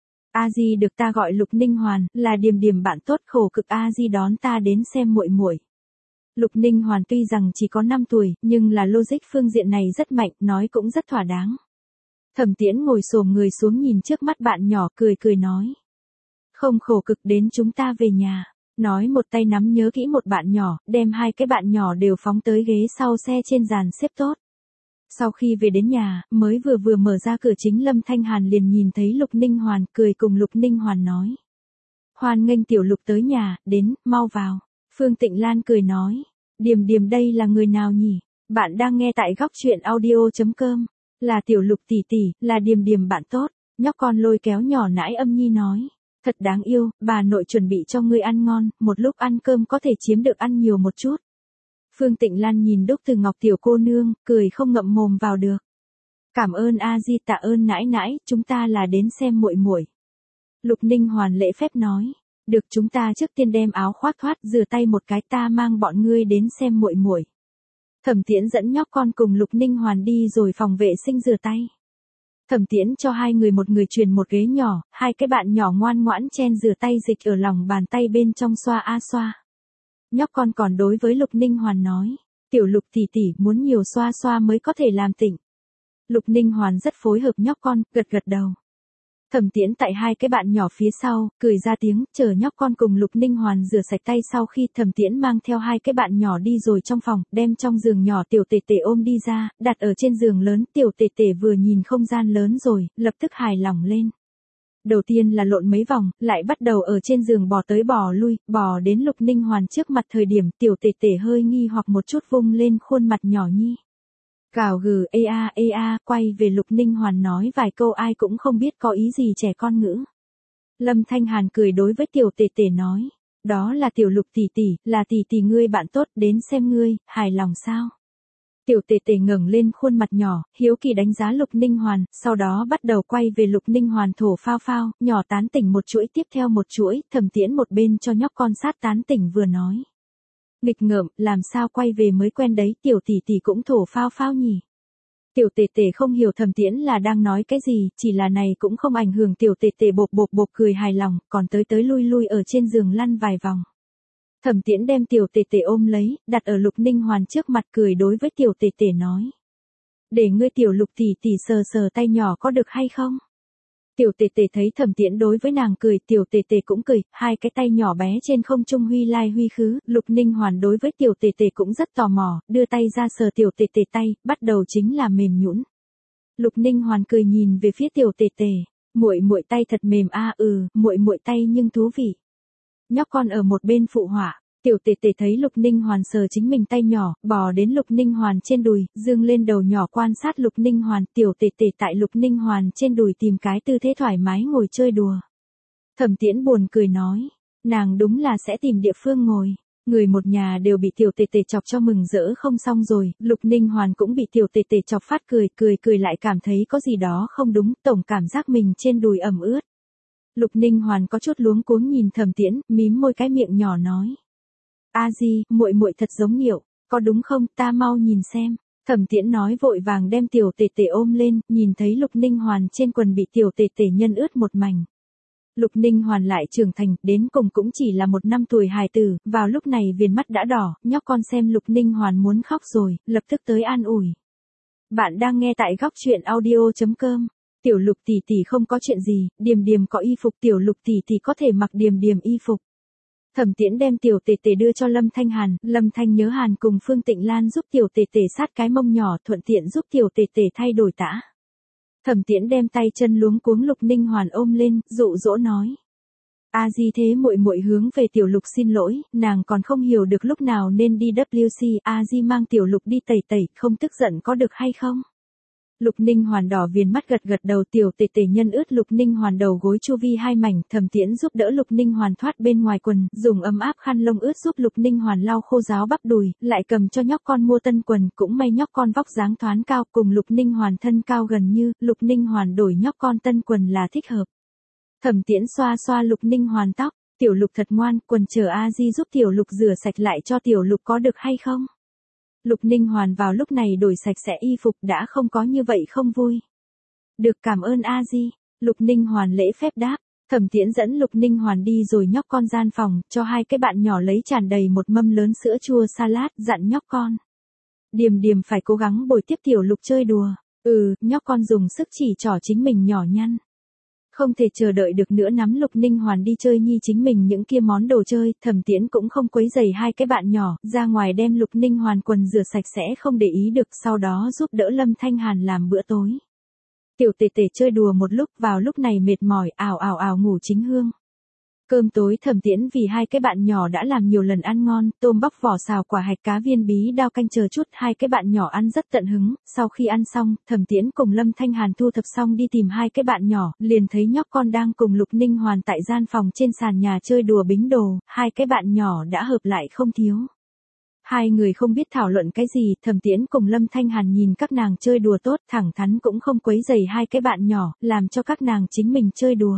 [SPEAKER 1] A Di được ta gọi Lục Ninh Hoàn, là Điềm Điềm bạn tốt khổ cực A Di đón ta đến xem muội muội. Lục Ninh Hoàn tuy rằng chỉ có 5 tuổi, nhưng là logic phương diện này rất mạnh, nói cũng rất thỏa đáng. Thẩm Tiễn ngồi xổm người xuống nhìn trước mắt bạn nhỏ cười nói. Không khổ cực đến chúng ta về nhà. Nói một tay nắm nhớ kỹ một bạn nhỏ, đem hai cái bạn nhỏ đều phóng tới ghế sau xe trên dàn xếp tốt. Sau khi về đến nhà, mới vừa mở ra cửa chính Lâm Thanh Hàn liền nhìn thấy Lục Ninh Hoàn, cười cùng Lục Ninh Hoàn nói. Hoan nghênh Tiểu Lục tới nhà, đến, mau vào. Phương Tịnh Lan cười nói. Điềm Điềm đây là người nào nhỉ? Bạn đang nghe tại góc truyện audio.com. Là Tiểu Lục tỷ tỷ, là Điềm Điềm bạn tốt. Nhóc con lôi kéo nhỏ nãi âm nhi nói. Thật đáng yêu, bà nội chuẩn bị cho ngươi ăn ngon, một lúc ăn cơm có thể chiếm được ăn nhiều một chút. Phương Tịnh Lan nhìn Đúc Từ Ngọc tiểu cô nương, cười không ngậm mồm vào được. Cảm ơn A Di, tạ ơn nãi nãi, chúng ta là đến xem muội muội. Lục Ninh Hoàn lễ phép nói, được chúng ta trước tiên đem áo khoác thoát, rửa tay một cái, ta mang bọn ngươi đến xem muội muội. Thẩm Tiễn dẫn nhóc con cùng Lục Ninh Hoàn đi rồi phòng vệ sinh rửa tay. Thẩm Tiễn cho hai người một người truyền một ghế nhỏ, hai cái bạn nhỏ ngoan ngoãn chen rửa tay dịch ở lòng bàn tay bên trong xoa a xoa. Nhóc con còn đối với Lục Ninh Hoàn nói, Tiểu Lục tỷ tỷ muốn nhiều xoa xoa mới có thể làm tỉnh. Lục Ninh Hoàn rất phối hợp nhóc con, gật đầu. Thẩm Tiễn tại hai cái bạn nhỏ phía sau, cười ra tiếng, chờ nhóc con cùng Lục Ninh Hoàn rửa sạch tay sau khi Thẩm Tiễn mang theo hai cái bạn nhỏ đi rồi trong phòng, đem trong giường nhỏ Tiểu Tề Tề ôm đi ra, đặt ở trên giường lớn, Tiểu Tề Tề vừa nhìn không gian lớn rồi, lập tức hài lòng lên. Đầu tiên là lộn mấy vòng, lại bắt đầu ở trên giường bò tới bò lui, bò đến Lục Ninh Hoàn trước mặt thời điểm Tiểu Tề Tề hơi nghi hoặc một chút vung lên khuôn mặt nhỏ nhi. Gào gừ ê a, quay về Lục Ninh Hoàn nói vài câu ai cũng không biết có ý gì trẻ con ngữ. Lâm Thanh Hàn cười đối với tiểu tể tể nói, đó là tiểu Lục tỷ tỷ, là tỷ tỷ ngươi bạn tốt, đến xem ngươi, hài lòng sao? Tiểu tể tể ngẩng lên khuôn mặt nhỏ, hiếu kỳ đánh giá Lục Ninh Hoàn, sau đó bắt đầu quay về Lục Ninh Hoàn thổ phao phao, nhỏ tán tỉnh một chuỗi tiếp theo một chuỗi, Thẩm Tiễn một bên cho nhóc con sát tán tỉnh vừa nói. Nghịch ngợm, làm sao quay về mới quen đấy, tiểu tỷ tỷ cũng thổ phao phao nhỉ? Tiểu tể tể không hiểu Thẩm Tiễn là đang nói cái gì, chỉ là này cũng không ảnh hưởng tiểu tể tể bộp cười hài lòng, còn tới lui ở trên giường lăn vài vòng. Thẩm Tiễn đem tiểu tể tể ôm lấy, đặt ở Lục Ninh Hoàn trước mặt cười đối với tiểu tể tể nói. Để ngươi tiểu Lục tỷ tỷ sờ sờ tay nhỏ có được hay không? Tiểu tể tể thấy Thẩm Tiễn đối với nàng cười, tiểu tể tể cũng cười, hai cái tay nhỏ bé trên không trung huy lai huy khứ, Lục Ninh Hoàn đối với tiểu tể tể cũng rất tò mò, đưa tay ra sờ tiểu tể tể tay, bắt đầu chính là mềm nhũn. Lục Ninh Hoàn cười nhìn về phía tiểu tể tể, muội tay thật mềm a, muội tay nhưng thú vị. Nhóc con ở một bên phụ họa, tiểu tể tể thấy Lục Ninh Hoàn sờ chính mình tay nhỏ, bò đến Lục Ninh Hoàn trên đùi, dương lên đầu nhỏ quan sát Lục Ninh Hoàn, tiểu tể tể tại Lục Ninh Hoàn trên đùi tìm cái tư thế thoải mái ngồi chơi đùa. Thẩm Tiễn buồn cười nói, nàng đúng là sẽ tìm địa phương ngồi. Người một nhà đều bị tiểu tể tể chọc cho mừng rỡ không xong rồi, Lục Ninh Hoàn cũng bị tiểu tể tể chọc phát cười lại cảm thấy có gì đó không đúng, tổng cảm giác mình trên đùi ẩm ướt. Lục Ninh Hoàn có chút luống cuống nhìn Thẩm Tiễn, mím môi cái miệng nhỏ nói. A Di, muội thật giống Nhiệu, có đúng không, ta mau nhìn xem. Thẩm Tiễn nói vội vàng đem tiểu tể tể ôm lên, nhìn thấy Lục Ninh Hoàn trên quần bị tiểu tể tể nhân ướt một mảnh. Lục Ninh Hoàn lại trưởng thành, đến cùng cũng chỉ là 1 năm tuổi hài tử, vào lúc này viền mắt đã đỏ, nhóc con xem Lục Ninh Hoàn muốn khóc rồi, lập tức tới an ủi. Bạn đang nghe tại góc truyện audio.com. Tiểu Lục tỷ tỷ không có chuyện gì, Điềm Điềm có y phục, tiểu Lục tỷ tỷ có thể mặc Điềm Điềm y phục. Thẩm Tiễn đem tiểu tể tể đưa cho Lâm Thanh Hàn, Lâm Thanh Nhớ Hàn cùng Phương Tịnh Lan giúp tiểu tể tể sát cái mông nhỏ, thuận tiện giúp tiểu tể tể thay đổi tã. Thẩm Tiễn đem tay chân luống cuống Lục Ninh Hoàn ôm lên, dụ dỗ nói. A Di thế muội hướng về tiểu Lục xin lỗi, nàng còn không hiểu được lúc nào nên đi WC, A Di mang tiểu Lục đi tẩy, không tức giận có được hay không? Lục Ninh Hoàn đỏ viền mắt gật đầu, tiểu tể tể nhân ướt Lục Ninh Hoàn đầu gối chu vi 2 mảnh, Thẩm Tiễn giúp đỡ Lục Ninh Hoàn thoát bên ngoài quần, dùng ấm áp khăn lông ướt giúp Lục Ninh Hoàn lau khô ráo bắp đùi, lại cầm cho nhóc con mua tân quần, cũng may nhóc con vóc dáng thoáng cao, cùng Lục Ninh Hoàn thân cao gần như, Lục Ninh Hoàn đổi nhóc con tân quần là thích hợp. Thẩm Tiễn xoa Lục Ninh Hoàn tóc, tiểu Lục thật ngoan, quần chờ A Di giúp tiểu Lục rửa sạch lại cho tiểu Lục có được hay không? Lục Ninh Hoàn vào lúc này đổi sạch sẽ y phục đã không có như vậy không vui. Được cảm ơn A Di, Lục Ninh Hoàn lễ phép đáp, Thẩm Tiễn dẫn Lục Ninh Hoàn đi rồi nhóc con gian phòng, cho hai cái bạn nhỏ lấy tràn đầy một mâm lớn sữa chua salad, dặn nhóc con. Điềm Điềm phải cố gắng bồi tiếp tiểu Lục chơi đùa, nhóc con dùng sức chỉ trỏ chính mình nhỏ nhăn. Không thể chờ đợi được nữa nắm Lục Ninh Hoàn đi chơi nhi chính mình những kia món đồ chơi, Thẩm Tiễn cũng không quấy rầy hai cái bạn nhỏ, ra ngoài đem Lục Ninh Hoàn quần rửa sạch sẽ không để ý được, sau đó giúp đỡ Lâm Thanh Hàn làm bữa tối. Tiểu tể tể chơi đùa một lúc, vào lúc này mệt mỏi, ào ngủ chính hương. Cơm tối Thẩm Tiễn vì hai cái bạn nhỏ đã làm nhiều lần ăn ngon, tôm bóc vỏ xào quả hạch cá viên bí đao canh chờ chút, hai cái bạn nhỏ ăn rất tận hứng, sau khi ăn xong, Thẩm Tiễn cùng Lâm Thanh Hàn thu thập xong đi tìm hai cái bạn nhỏ, liền thấy nhóc con đang cùng Lục Ninh Hoàn tại gian phòng trên sàn nhà chơi đùa bính đồ, hai cái bạn nhỏ đã hợp lại không thiếu. Hai người không biết thảo luận cái gì, Thẩm Tiễn cùng Lâm Thanh Hàn nhìn các nàng chơi đùa tốt, thẳng thắn cũng không quấy rầy hai cái bạn nhỏ, làm cho các nàng chính mình chơi đùa.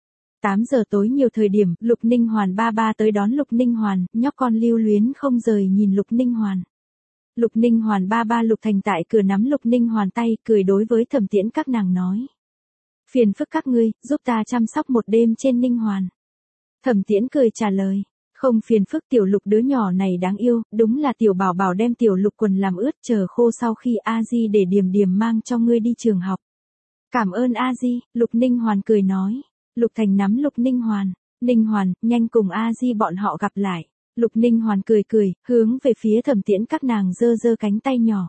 [SPEAKER 1] 8 giờ tối nhiều thời điểm, Lục Ninh Hoàn ba tới đón Lục Ninh Hoàn, nhóc con lưu luyến không rời nhìn Lục Ninh Hoàn. Lục Ninh Hoàn ba Lục Thành tại cửa nắm Lục Ninh Hoàn tay, cười đối với Thẩm Tiễn các nàng nói. Phiền phức các ngươi, giúp ta chăm sóc một đêm trên Ninh Hoàn. Thẩm Tiễn cười trả lời. Không phiền phức tiểu Lục đứa nhỏ này đáng yêu, đúng là tiểu bảo bảo đem tiểu Lục quần làm ướt chờ khô sau khi A Di để Điềm Điềm mang cho ngươi đi trường học. Cảm ơn A Di, Lục Ninh Hoàn cười nói. Lục Thành nắm Lục Ninh Hoàn, Ninh Hoàn, nhanh cùng A Di bọn họ gặp lại. Lục Ninh Hoàn cười, hướng về phía Thẩm Tiễn các nàng giơ cánh tay nhỏ.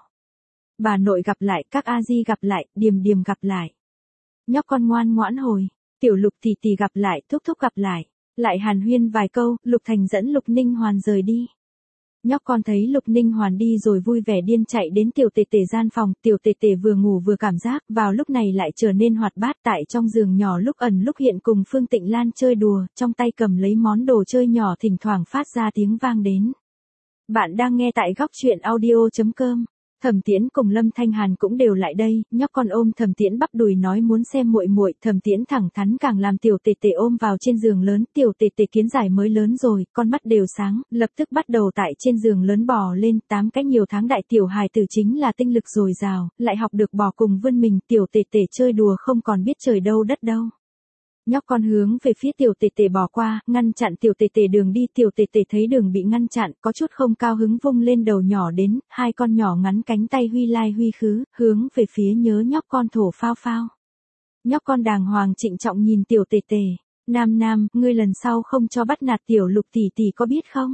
[SPEAKER 1] Bà nội gặp lại, các A Di gặp lại, Điềm Điềm gặp lại. Nhóc con ngoan ngoãn hồi, tiểu Lục tỷ tỷ gặp lại, thúc thúc gặp lại. Lại hàn huyên vài câu, Lục Thành dẫn Lục Ninh Hoàn rời đi. Nhóc con thấy Lục Ninh Hoàn đi rồi vui vẻ điên chạy đến tiểu tề tề gian phòng, tiểu tề tề vừa ngủ vừa cảm giác, vào lúc này lại trở nên hoạt bát tại trong giường nhỏ lúc ẩn lúc hiện cùng Phương Tịnh Lan chơi đùa, trong tay cầm lấy món đồ chơi nhỏ thỉnh thoảng phát ra tiếng vang đến. Bạn đang nghe tại góc truyện audio.com. Thẩm Tiễn cùng Lâm Thanh Hàn cũng đều lại đây, nhóc con ôm Thẩm Tiễn bắp đùi nói muốn xem muội muội, Thẩm Tiễn thẳng thắn càng làm tiểu tề tề ôm vào trên giường lớn, tiểu tề tề kiến giải mới lớn rồi, con mắt đều sáng, lập tức bắt đầu tại trên giường lớn bò lên, 8 cái nhiều tháng đại tiểu hài tử chính là tinh lực dồi dào, lại học được bò cùng vươn mình, tiểu tề tề chơi đùa không còn biết trời đâu đất đâu. Nhóc con hướng về phía tiểu tề tề bỏ qua, ngăn chặn tiểu tề tề đường đi, tiểu tề tề thấy đường bị ngăn chặn, có chút không cao hứng vung lên đầu nhỏ đến, hai con nhỏ ngắn cánh tay huy lai huy khứ, hướng về phía nhớ nhóc con thổ phao phao. Nhóc con đàng hoàng trịnh trọng nhìn tiểu tề tề, Nam Nam, ngươi lần sau không cho bắt nạt tiểu Lục tỷ tỷ có biết không?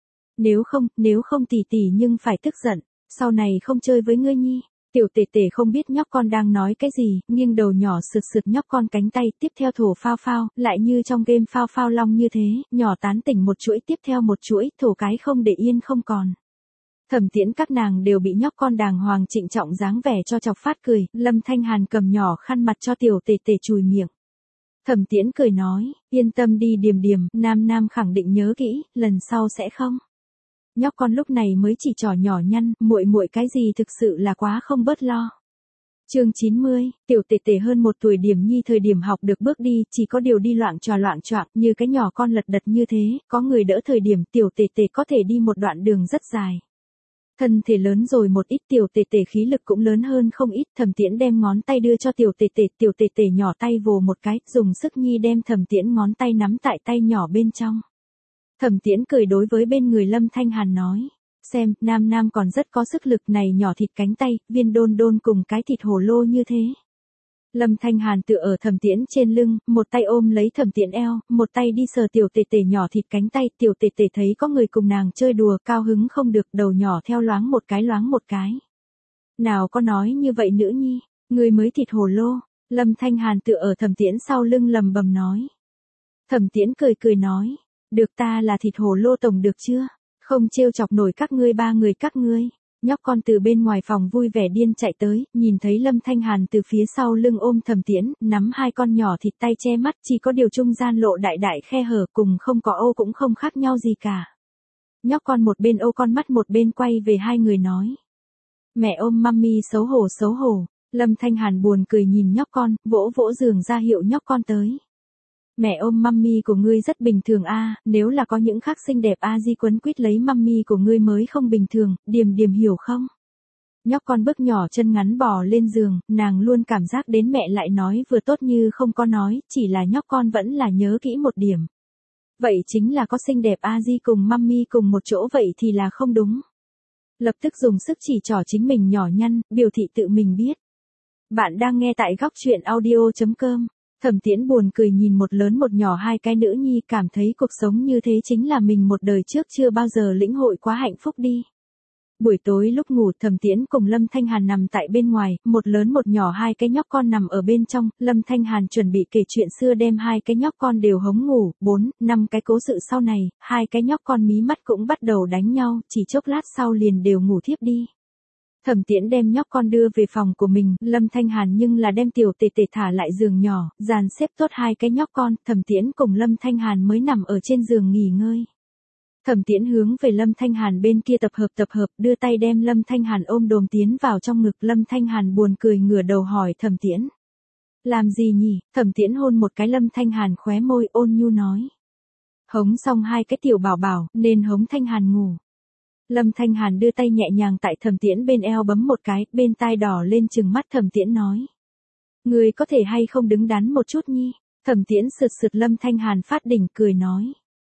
[SPEAKER 1] Nếu không tỷ tỷ nhưng phải tức giận, sau này không chơi với ngươi nhi. Tiểu tề tề không biết nhóc con đang nói cái gì, nghiêng đầu nhỏ sượt sượt nhóc con cánh tay, tiếp theo thổ phao phao, lại như trong game phao phao long như thế, nhỏ tán tỉnh một chuỗi tiếp theo một chuỗi, thổ cái không để yên không còn. Thẩm Tiễn các nàng đều bị nhóc con đàng hoàng trịnh trọng dáng vẻ cho chọc phát cười, Lâm Thanh Hàn cầm nhỏ khăn mặt cho tiểu tề tề chùi miệng. Thẩm Tiễn cười nói, yên tâm đi Điềm Điềm, Nam Nam khẳng định nhớ kỹ, lần sau sẽ không. Nhóc con lúc này mới chỉ trỏ nhỏ nhăn, muội muội cái gì thực sự là quá không bớt lo. Chương 90, tiểu tề tề hơn 1 tuổi Điểm Nhi thời điểm học được bước đi, chỉ có điều đi loạng choạng, như cái nhỏ con lật đật như thế, có người đỡ thời điểm tiểu tề tề có thể đi một đoạn đường rất dài. Thân thể lớn rồi một ít, tiểu tề tề khí lực cũng lớn hơn không ít, Thẩm Tiễn đem ngón tay đưa cho tiểu tề tề nhỏ tay vồ một cái, dùng sức nhi đem Thẩm Tiễn ngón tay nắm tại tay nhỏ bên trong. Thẩm Tiễn cười đối với bên người Lâm Thanh Hàn nói, xem, Nam Nam còn rất có sức lực này, nhỏ thịt cánh tay, viên đôn đôn cùng cái thịt hồ lô như thế. Lâm Thanh Hàn tựa ở Thẩm Tiễn trên lưng, một tay ôm lấy Thẩm Tiễn eo, một tay đi sờ tiểu tề tề nhỏ thịt cánh tay, tiểu tề tề thấy có người cùng nàng chơi đùa, cao hứng không được, đầu nhỏ theo loáng một cái. Nào có nói như vậy nữ nhi, người mới thịt hồ lô, Lâm Thanh Hàn tựa ở Thẩm Tiễn sau lưng lầm bầm nói. Thẩm Tiễn cười nói. Được, ta là thịt hồ lô tổng được chưa? Không trêu chọc nổi các ngươi ba người các ngươi. Nhóc con từ bên ngoài phòng vui vẻ điên chạy tới, nhìn thấy Lâm Thanh Hàn từ phía sau lưng ôm Thẩm Tiễn, nắm hai con nhỏ thịt tay che mắt, chỉ có điều trung gian lộ đại khe hở, cùng không có ô cũng không khác nhau gì cả. Nhóc con một bên ô con mắt một bên quay về hai người nói. Mẹ ôm mummy xấu hổ. Lâm Thanh Hàn buồn cười nhìn nhóc con, vỗ giường ra hiệu nhóc con tới. Mẹ ôm mummy của ngươi rất bình thường a, nếu là có những khác xinh đẹp a di quấn quýt lấy mummy của ngươi mới không bình thường, Điềm Điềm hiểu không? Nhóc con bước nhỏ chân ngắn bò lên giường, nàng luôn cảm giác đến mẹ lại nói vừa tốt như không có nói, chỉ là nhóc con vẫn là nhớ kỹ một điểm. Vậy chính là có xinh đẹp a di cùng mummy cùng một chỗ vậy thì là không đúng. Lập tức dùng sức chỉ trỏ chính mình nhỏ nhăn, biểu thị tự mình biết. Bạn đang nghe tại góc truyện audio.com. Thẩm Tiễn buồn cười nhìn một lớn một nhỏ hai cái nữ nhi, cảm thấy cuộc sống như thế chính là mình một đời trước chưa bao giờ lĩnh hội, quá hạnh phúc đi. Buổi tối lúc ngủ, Thẩm Tiễn cùng Lâm Thanh Hàn nằm tại bên ngoài, một lớn một nhỏ hai cái nhóc con nằm ở bên trong, Lâm Thanh Hàn chuẩn bị kể chuyện xưa đem hai cái nhóc con đều hống ngủ, 4-5 cái cố sự sau này, hai cái nhóc con mí mắt cũng bắt đầu đánh nhau, chỉ chốc lát sau liền đều ngủ thiếp đi. Thẩm Tiễn đem nhóc con đưa về phòng của mình, Lâm Thanh Hàn nhưng là đem tiểu tề tề thả lại giường nhỏ, dàn xếp tốt hai cái nhóc con, Thẩm Tiễn cùng Lâm Thanh Hàn mới nằm ở trên giường nghỉ ngơi. Thẩm Tiễn hướng về Lâm Thanh Hàn bên kia tập hợp, đưa tay đem Lâm Thanh Hàn ôm đồm tiến vào trong ngực, Lâm Thanh Hàn buồn cười ngửa đầu hỏi Thẩm Tiễn. Làm gì nhỉ? Thẩm Tiễn hôn một cái Lâm Thanh Hàn khóe môi, ôn nhu nói. Hống xong hai cái tiểu bảo bảo, nên hống Thanh Hàn ngủ. Lâm Thanh Hàn đưa tay nhẹ nhàng tại Thẩm Tiễn bên eo bấm một cái, bên tai đỏ lên trừng mắt Thẩm Tiễn nói. Người có thể hay không đứng đắn một chút nhi? Thẩm Tiễn sượt Lâm Thanh Hàn phát đỉnh cười nói.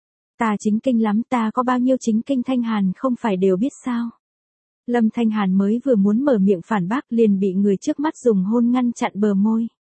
[SPEAKER 1] Ta chính kinh lắm, ta có bao nhiêu chính kinh Thanh Hàn không phải đều biết sao? Lâm Thanh Hàn mới vừa muốn mở miệng phản bác liền bị người trước mắt dùng hôn ngăn chặn bờ môi.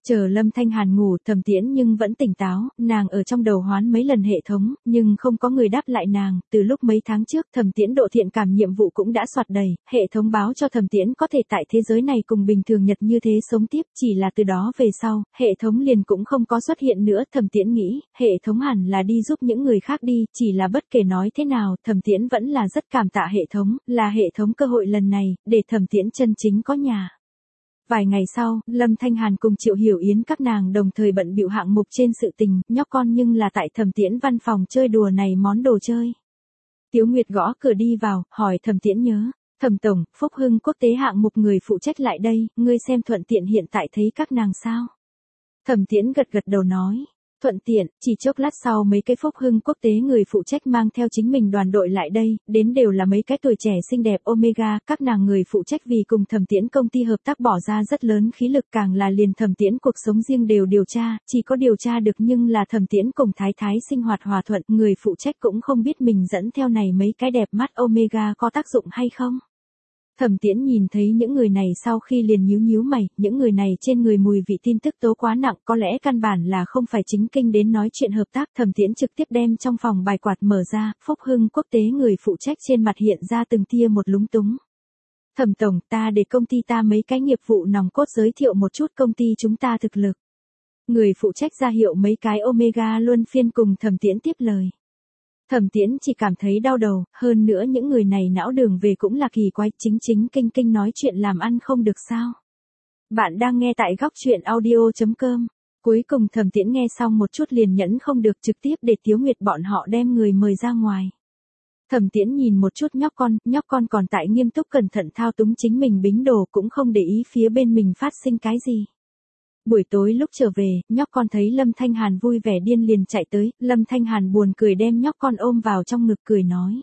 [SPEAKER 1] Chờ Lâm Thanh Hàn ngủ, Thẩm Tiễn nhưng vẫn tỉnh táo, nàng ở trong đầu hoán mấy lần hệ thống, nhưng không có người đáp lại nàng, từ lúc mấy tháng trước Thẩm Tiễn độ thiện cảm nhiệm vụ cũng đã soạt đầy, hệ thống báo cho Thẩm Tiễn có thể tại thế giới này cùng bình thường nhật như thế sống tiếp, chỉ là từ đó về sau, hệ thống liền cũng không có xuất hiện nữa, Thẩm Tiễn nghĩ, hệ thống hẳn là đi giúp những người khác đi, chỉ là bất kể nói thế nào, Thẩm Tiễn vẫn là rất cảm tạ hệ thống, là hệ thống cơ hội lần này, để Thẩm Tiễn chân chính có nhà. Vài ngày sau, Lâm Thanh Hàn cùng Triệu Hiểu Yến các nàng đồng thời bận bịu hạng mục trên sự tình, nhóc con nhưng là tại Thẩm Tiễn văn phòng chơi đùa này món đồ chơi. Tiếu Nguyệt gõ cửa đi vào, hỏi Thẩm Tiễn nhớ, Thẩm tổng, Phúc Hưng quốc tế hạng mục người phụ trách lại đây, ngươi xem thuận tiện hiện tại thấy các nàng sao? Thẩm Tiễn gật gật đầu nói. Thuận tiện, chỉ chốc lát sau mấy cái Phúc Hưng quốc tế người phụ trách mang theo chính mình đoàn đội lại đây, đến đều là mấy cái tuổi trẻ xinh đẹp Omega, các nàng người phụ trách vì cùng Thẩm Tiễn công ty hợp tác bỏ ra rất lớn khí lực, càng là liền Thẩm Tiễn cuộc sống riêng đều điều tra, chỉ có điều tra được nhưng là Thẩm Tiễn cùng Thái Thái sinh hoạt hòa thuận, người phụ trách cũng không biết mình dẫn theo này mấy cái đẹp mắt Omega có tác dụng hay không. Thẩm Tiễn nhìn thấy những người này sau khi liền nhíu nhíu mày, những người này trên người mùi vị tin tức tố quá nặng, có lẽ căn bản là không phải chính kinh đến nói chuyện hợp tác. Thẩm Tiễn trực tiếp đem trong phòng bài quạt mở ra, Phúc Hưng quốc tế người phụ trách trên mặt hiện ra từng tia một lúng túng. Thẩm tổng, ta để công ty ta mấy cái nghiệp vụ nòng cốt giới thiệu một chút công ty chúng ta thực lực. Người phụ trách ra hiệu mấy cái Omega luân phiên cùng Thẩm Tiễn tiếp lời. Thẩm Tiễn chỉ cảm thấy đau đầu, hơn nữa những người này não đường về cũng là kỳ quái, chính kinh nói chuyện làm ăn không được sao. Bạn đang nghe tại góc chuyện audio.com. Cuối cùng Thẩm Tiễn nghe xong một chút liền nhẫn không được, trực tiếp để Tiếu Nguyệt bọn họ đem người mời ra ngoài. Thẩm Tiễn nhìn một chút nhóc con còn tại nghiêm túc cẩn thận thao túng chính mình bính đồ, cũng không để ý phía bên mình phát sinh cái gì. Buổi tối lúc trở về, nhóc con thấy Lâm Thanh Hàn vui vẻ điên liền chạy tới, Lâm Thanh Hàn buồn cười đem nhóc con ôm vào trong ngực cười nói.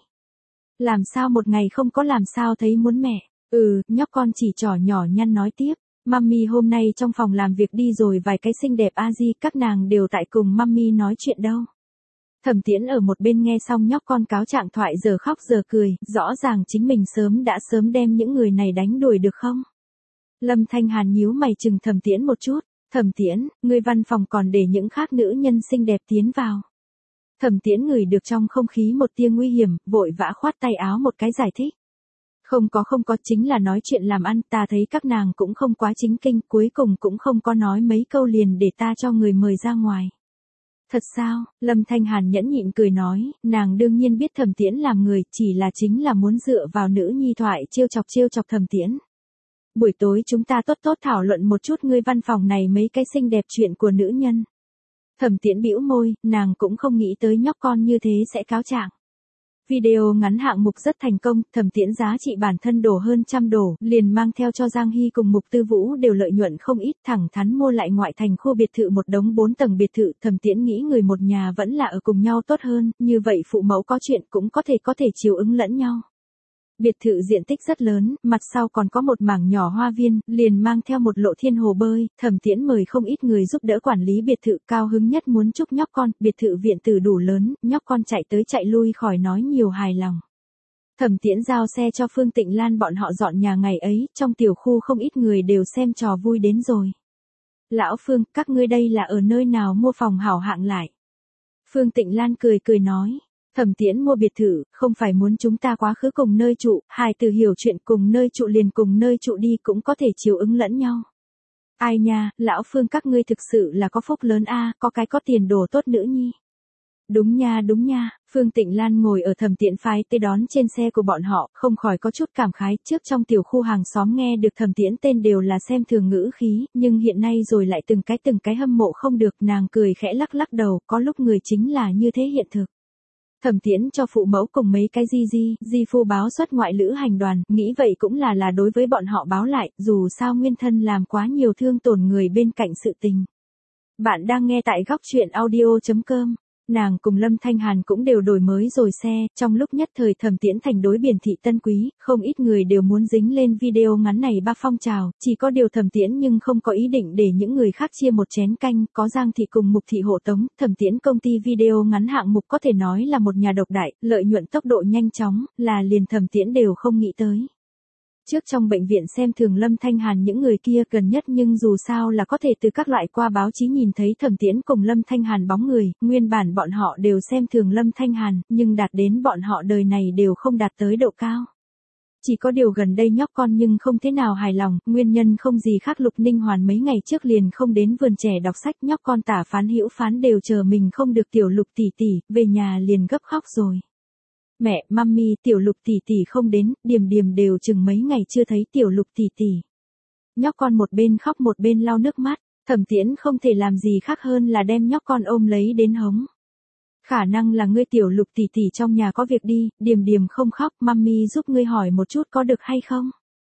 [SPEAKER 1] Làm sao một ngày không có làm sao thấy muốn mẹ, nhóc con chỉ trỏ nhỏ nhăn nói tiếp, mami hôm nay trong phòng làm việc đi rồi vài cái xinh đẹp a di, các nàng đều tại cùng mami nói chuyện đâu. Thẩm Tiễn ở một bên nghe xong nhóc con cáo trạng thoại giờ khóc giờ cười, rõ ràng chính mình đã sớm đem những người này đánh đuổi được không? Lâm Thanh Hàn nhíu mày chừng Thẩm Tiễn một chút. Thẩm Tiễn, ngươi văn phòng còn để những khác nữ nhân xinh đẹp tiến vào. Thẩm Tiễn ngửi được trong không khí một tia nguy hiểm, vội vã khoát tay áo một cái giải thích. Không có, chính là nói chuyện làm ăn, ta thấy các nàng cũng không quá chính kinh, cuối cùng cũng không có nói mấy câu liền để ta cho người mời ra ngoài. Thật sao? Lâm Thanh Hàn nhẫn nhịn cười nói, nàng đương nhiên biết Thẩm Tiễn làm người, chỉ là chính là muốn dựa vào nữ nhi thoại trêu chọc Thẩm Tiễn. Buổi tối chúng ta tốt thảo luận một chút ngươi văn phòng này mấy cái xinh đẹp chuyện của nữ nhân. Thẩm Tiễn bĩu môi, nàng cũng không nghĩ tới nhóc con như thế sẽ cáo trạng. Video ngắn hạng mục rất thành công, Thẩm Tiễn giá trị bản thân đổ hơn $100, liền mang theo cho Giang Hy cùng Mục Tư Vũ đều lợi nhuận không ít, thẳng thắn mua lại ngoại thành khu biệt thự một đống 4 tầng biệt thự. Thẩm Tiễn nghĩ người một nhà vẫn là ở cùng nhau tốt hơn, như vậy phụ mẫu có chuyện cũng có thể chiều ứng lẫn nhau. Biệt thự diện tích rất lớn, mặt sau còn có một mảng nhỏ hoa viên, liền mang theo một lộ thiên hồ bơi. Thẩm Tiễn mời không ít người giúp đỡ quản lý biệt thự, cao hứng nhất muốn chúc nhóc con, biệt thự viện tử đủ lớn, nhóc con chạy tới chạy lui khỏi nói nhiều hài lòng. Thẩm Tiễn giao xe cho Phương Tịnh Lan bọn họ dọn nhà ngày ấy, trong tiểu khu không ít người đều xem trò vui đến rồi. Lão Phương, các ngươi đây là ở nơi nào mua phòng hảo hạng lại? Phương Tịnh Lan cười nói. Thẩm Tiễn mua biệt thự, không phải muốn chúng ta quá khứ cùng nơi trụ, hài tử hiểu chuyện cùng nơi trụ liền cùng nơi trụ đi cũng có thể chiều ứng lẫn nhau. Ai nha, lão Phương các ngươi thực sự là có phúc lớn a, có tiền đồ tốt nữ nhi. Đúng nha, Phương Tịnh Lan ngồi ở Thẩm Tiễn phái tới đón trên xe của bọn họ, không khỏi có chút cảm khái, trước trong tiểu khu hàng xóm nghe được Thẩm Tiễn tên đều là xem thường ngữ khí, nhưng hiện nay rồi lại từng cái hâm mộ không được, nàng cười khẽ lắc đầu, có lúc người chính là như thế hiện thực. Thẩm Tiễn cho phụ mẫu cùng mấy cái di phu báo xuất ngoại lữ hành đoàn, nghĩ vậy cũng là đối với bọn họ báo lại, dù sao nguyên thân làm quá nhiều thương tổn người bên cạnh sự tình. Bạn đang nghe tại góc chuyện audio.com. Nàng cùng Lâm Thanh Hàn cũng đều đổi mới rồi xe, trong lúc nhất thời Thẩm Tiễn thành đối biển thị tân quý, không ít người đều muốn dính lên video ngắn này ba phong trào, chỉ có điều Thẩm Tiễn nhưng không có ý định để những người khác chia một chén canh, có Giang thị cùng Mục thị hộ tống, Thẩm Tiễn công ty video ngắn hạng mục có thể nói là một nhà độc đại, lợi nhuận tốc độ nhanh chóng, là liền Thẩm Tiễn đều không nghĩ tới. Trước trong bệnh viện xem thường Lâm Thanh Hàn những người kia gần nhất nhưng dù sao là có thể từ các loại qua báo chí nhìn thấy Thẩm Tiễn cùng Lâm Thanh Hàn bóng người, nguyên bản bọn họ đều xem thường Lâm Thanh Hàn, nhưng đạt đến bọn họ đời này đều không đạt tới độ cao. Chỉ có điều gần đây nhóc con nhưng không thế nào hài lòng, nguyên nhân không gì khác Lục Ninh Hoàn mấy ngày trước liền không đến vườn trẻ đọc sách, nhóc con Tả Phán Hữu Phán đều chờ mình không được tiểu Lục tỷ tỷ, về nhà liền gấp khóc rồi. Mẹ, mami, tiểu Lục tỷ tỷ không đến, Điềm Điềm đều chừng mấy ngày chưa thấy tiểu Lục tỷ tỷ. Nhóc con một bên khóc một bên lau nước mắt, Thẩm Tiễn không thể làm gì khác hơn là đem nhóc con ôm lấy đến hống. Khả năng là ngươi tiểu Lục tỷ tỷ trong nhà có việc đi, Điềm Điềm không khóc, mami giúp ngươi hỏi một chút có được hay không?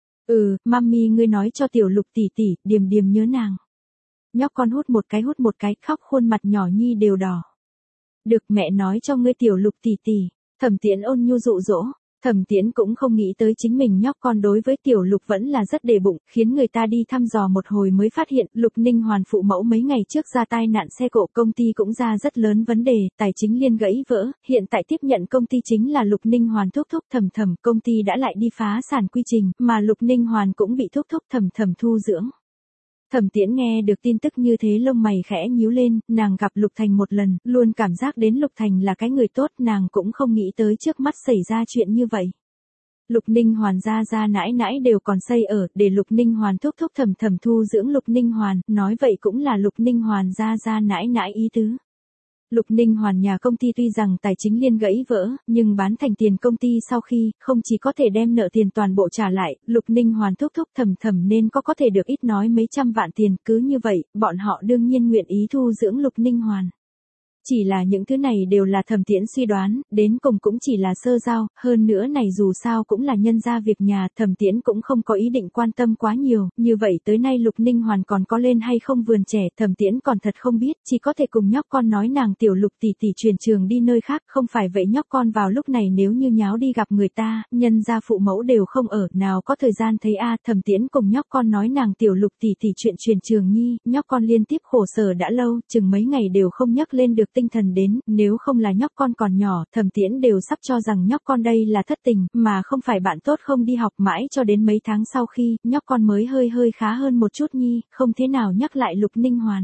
[SPEAKER 1] Mami ngươi nói cho tiểu Lục tỷ tỷ, Điềm Điềm nhớ nàng. Nhóc con hút một cái, khóc khuôn mặt nhỏ nhi đều đỏ. Được mẹ nói cho ngươi tiểu Lục tỷ tỷ, Thẩm Tiễn ôn nhu dụ dỗ. Thẩm Tiễn cũng không nghĩ tới chính mình nhóc con đối với tiểu Lục vẫn là rất để bụng, khiến người ta đi thăm dò một hồi mới phát hiện Lục Ninh Hoàn phụ mẫu mấy ngày trước ra tai nạn xe cộ, công ty cũng ra rất lớn vấn đề, tài chính liên gãy vỡ, hiện tại tiếp nhận công ty chính là Lục Ninh Hoàn thúc thúc thầm thầm, công ty đã lại đi phá sản quy trình, mà Lục Ninh Hoàn cũng bị thúc thúc thầm thầm thu dưỡng. Thẩm Tiễn nghe được tin tức như thế lông mày khẽ nhíu lên, nàng gặp Lục Thành một lần, luôn cảm giác đến Lục Thành là cái người tốt, nàng cũng không nghĩ tới trước mắt xảy ra chuyện như vậy. Lục Ninh Hoàn gia nãi nãi đều còn xây ở, để Lục Ninh Hoàn thúc thúc thầm thầm thu dưỡng Lục Ninh Hoàn, nói vậy cũng là Lục Ninh Hoàn gia nãi nãi ý tứ. Lục Ninh Hoàn nhà công ty tuy rằng tài chính liên gãy vỡ, nhưng bán thành tiền công ty sau khi, không chỉ có thể đem nợ tiền toàn bộ trả lại, Lục Ninh Hoàn thúc thúc thầm thầm nên có thể được ít nói mấy trăm vạn tiền, cứ như vậy, bọn họ đương nhiên nguyện ý thu dưỡng Lục Ninh Hoàn. Chỉ là những thứ này đều là Thẩm Tiễn suy đoán, đến cùng cũng chỉ là sơ giao, hơn nữa này dù sao cũng là nhân gia việc nhà, Thẩm Tiễn cũng không có ý định quan tâm quá nhiều, như vậy tới nay Lục Ninh Hoàn còn có lên hay không vườn trẻ, Thẩm Tiễn còn thật không biết, chỉ có thể cùng nhóc con nói nàng tiểu Lục tỷ tỷ chuyển trường đi nơi khác, không phải vậy nhóc con vào lúc này nếu như nháo đi gặp người ta, nhân gia phụ mẫu đều không ở, nào có thời gian thấy Thẩm Tiễn cùng nhóc con nói nàng tiểu Lục tỷ tỷ chuyện chuyển trường nhi, nhóc con liên tiếp khổ sở đã lâu, chừng mấy ngày đều không nhắc lên được tinh thần đến, nếu không là nhóc con còn nhỏ, Thẩm Tiễn đều sắp cho rằng nhóc con đây là thất tình, mà không phải bạn tốt không đi học, mãi cho đến mấy tháng sau khi, nhóc con mới hơi khá hơn một chút nhi, không thế nào nhắc lại Lục Ninh Hoàn.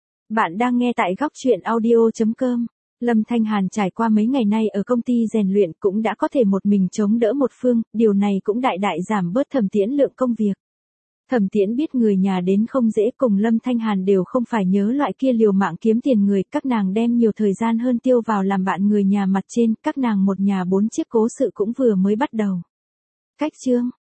[SPEAKER 1] Bạn đang nghe tại góc truyện audio.com. Lâm Thanh Hàn trải qua mấy ngày nay ở công ty rèn luyện cũng đã có thể một mình chống đỡ một phương, điều này cũng đại giảm bớt Thẩm Tiễn lượng công việc. Thẩm Tiễn biết người nhà đến không dễ, cùng Lâm Thanh Hàn đều không phải nhớ loại kia liều mạng kiếm tiền người, các nàng đem nhiều thời gian hơn tiêu vào làm bạn người nhà mặt trên, các nàng một nhà 4 chiếc cố sự cũng vừa mới bắt đầu. Cách chương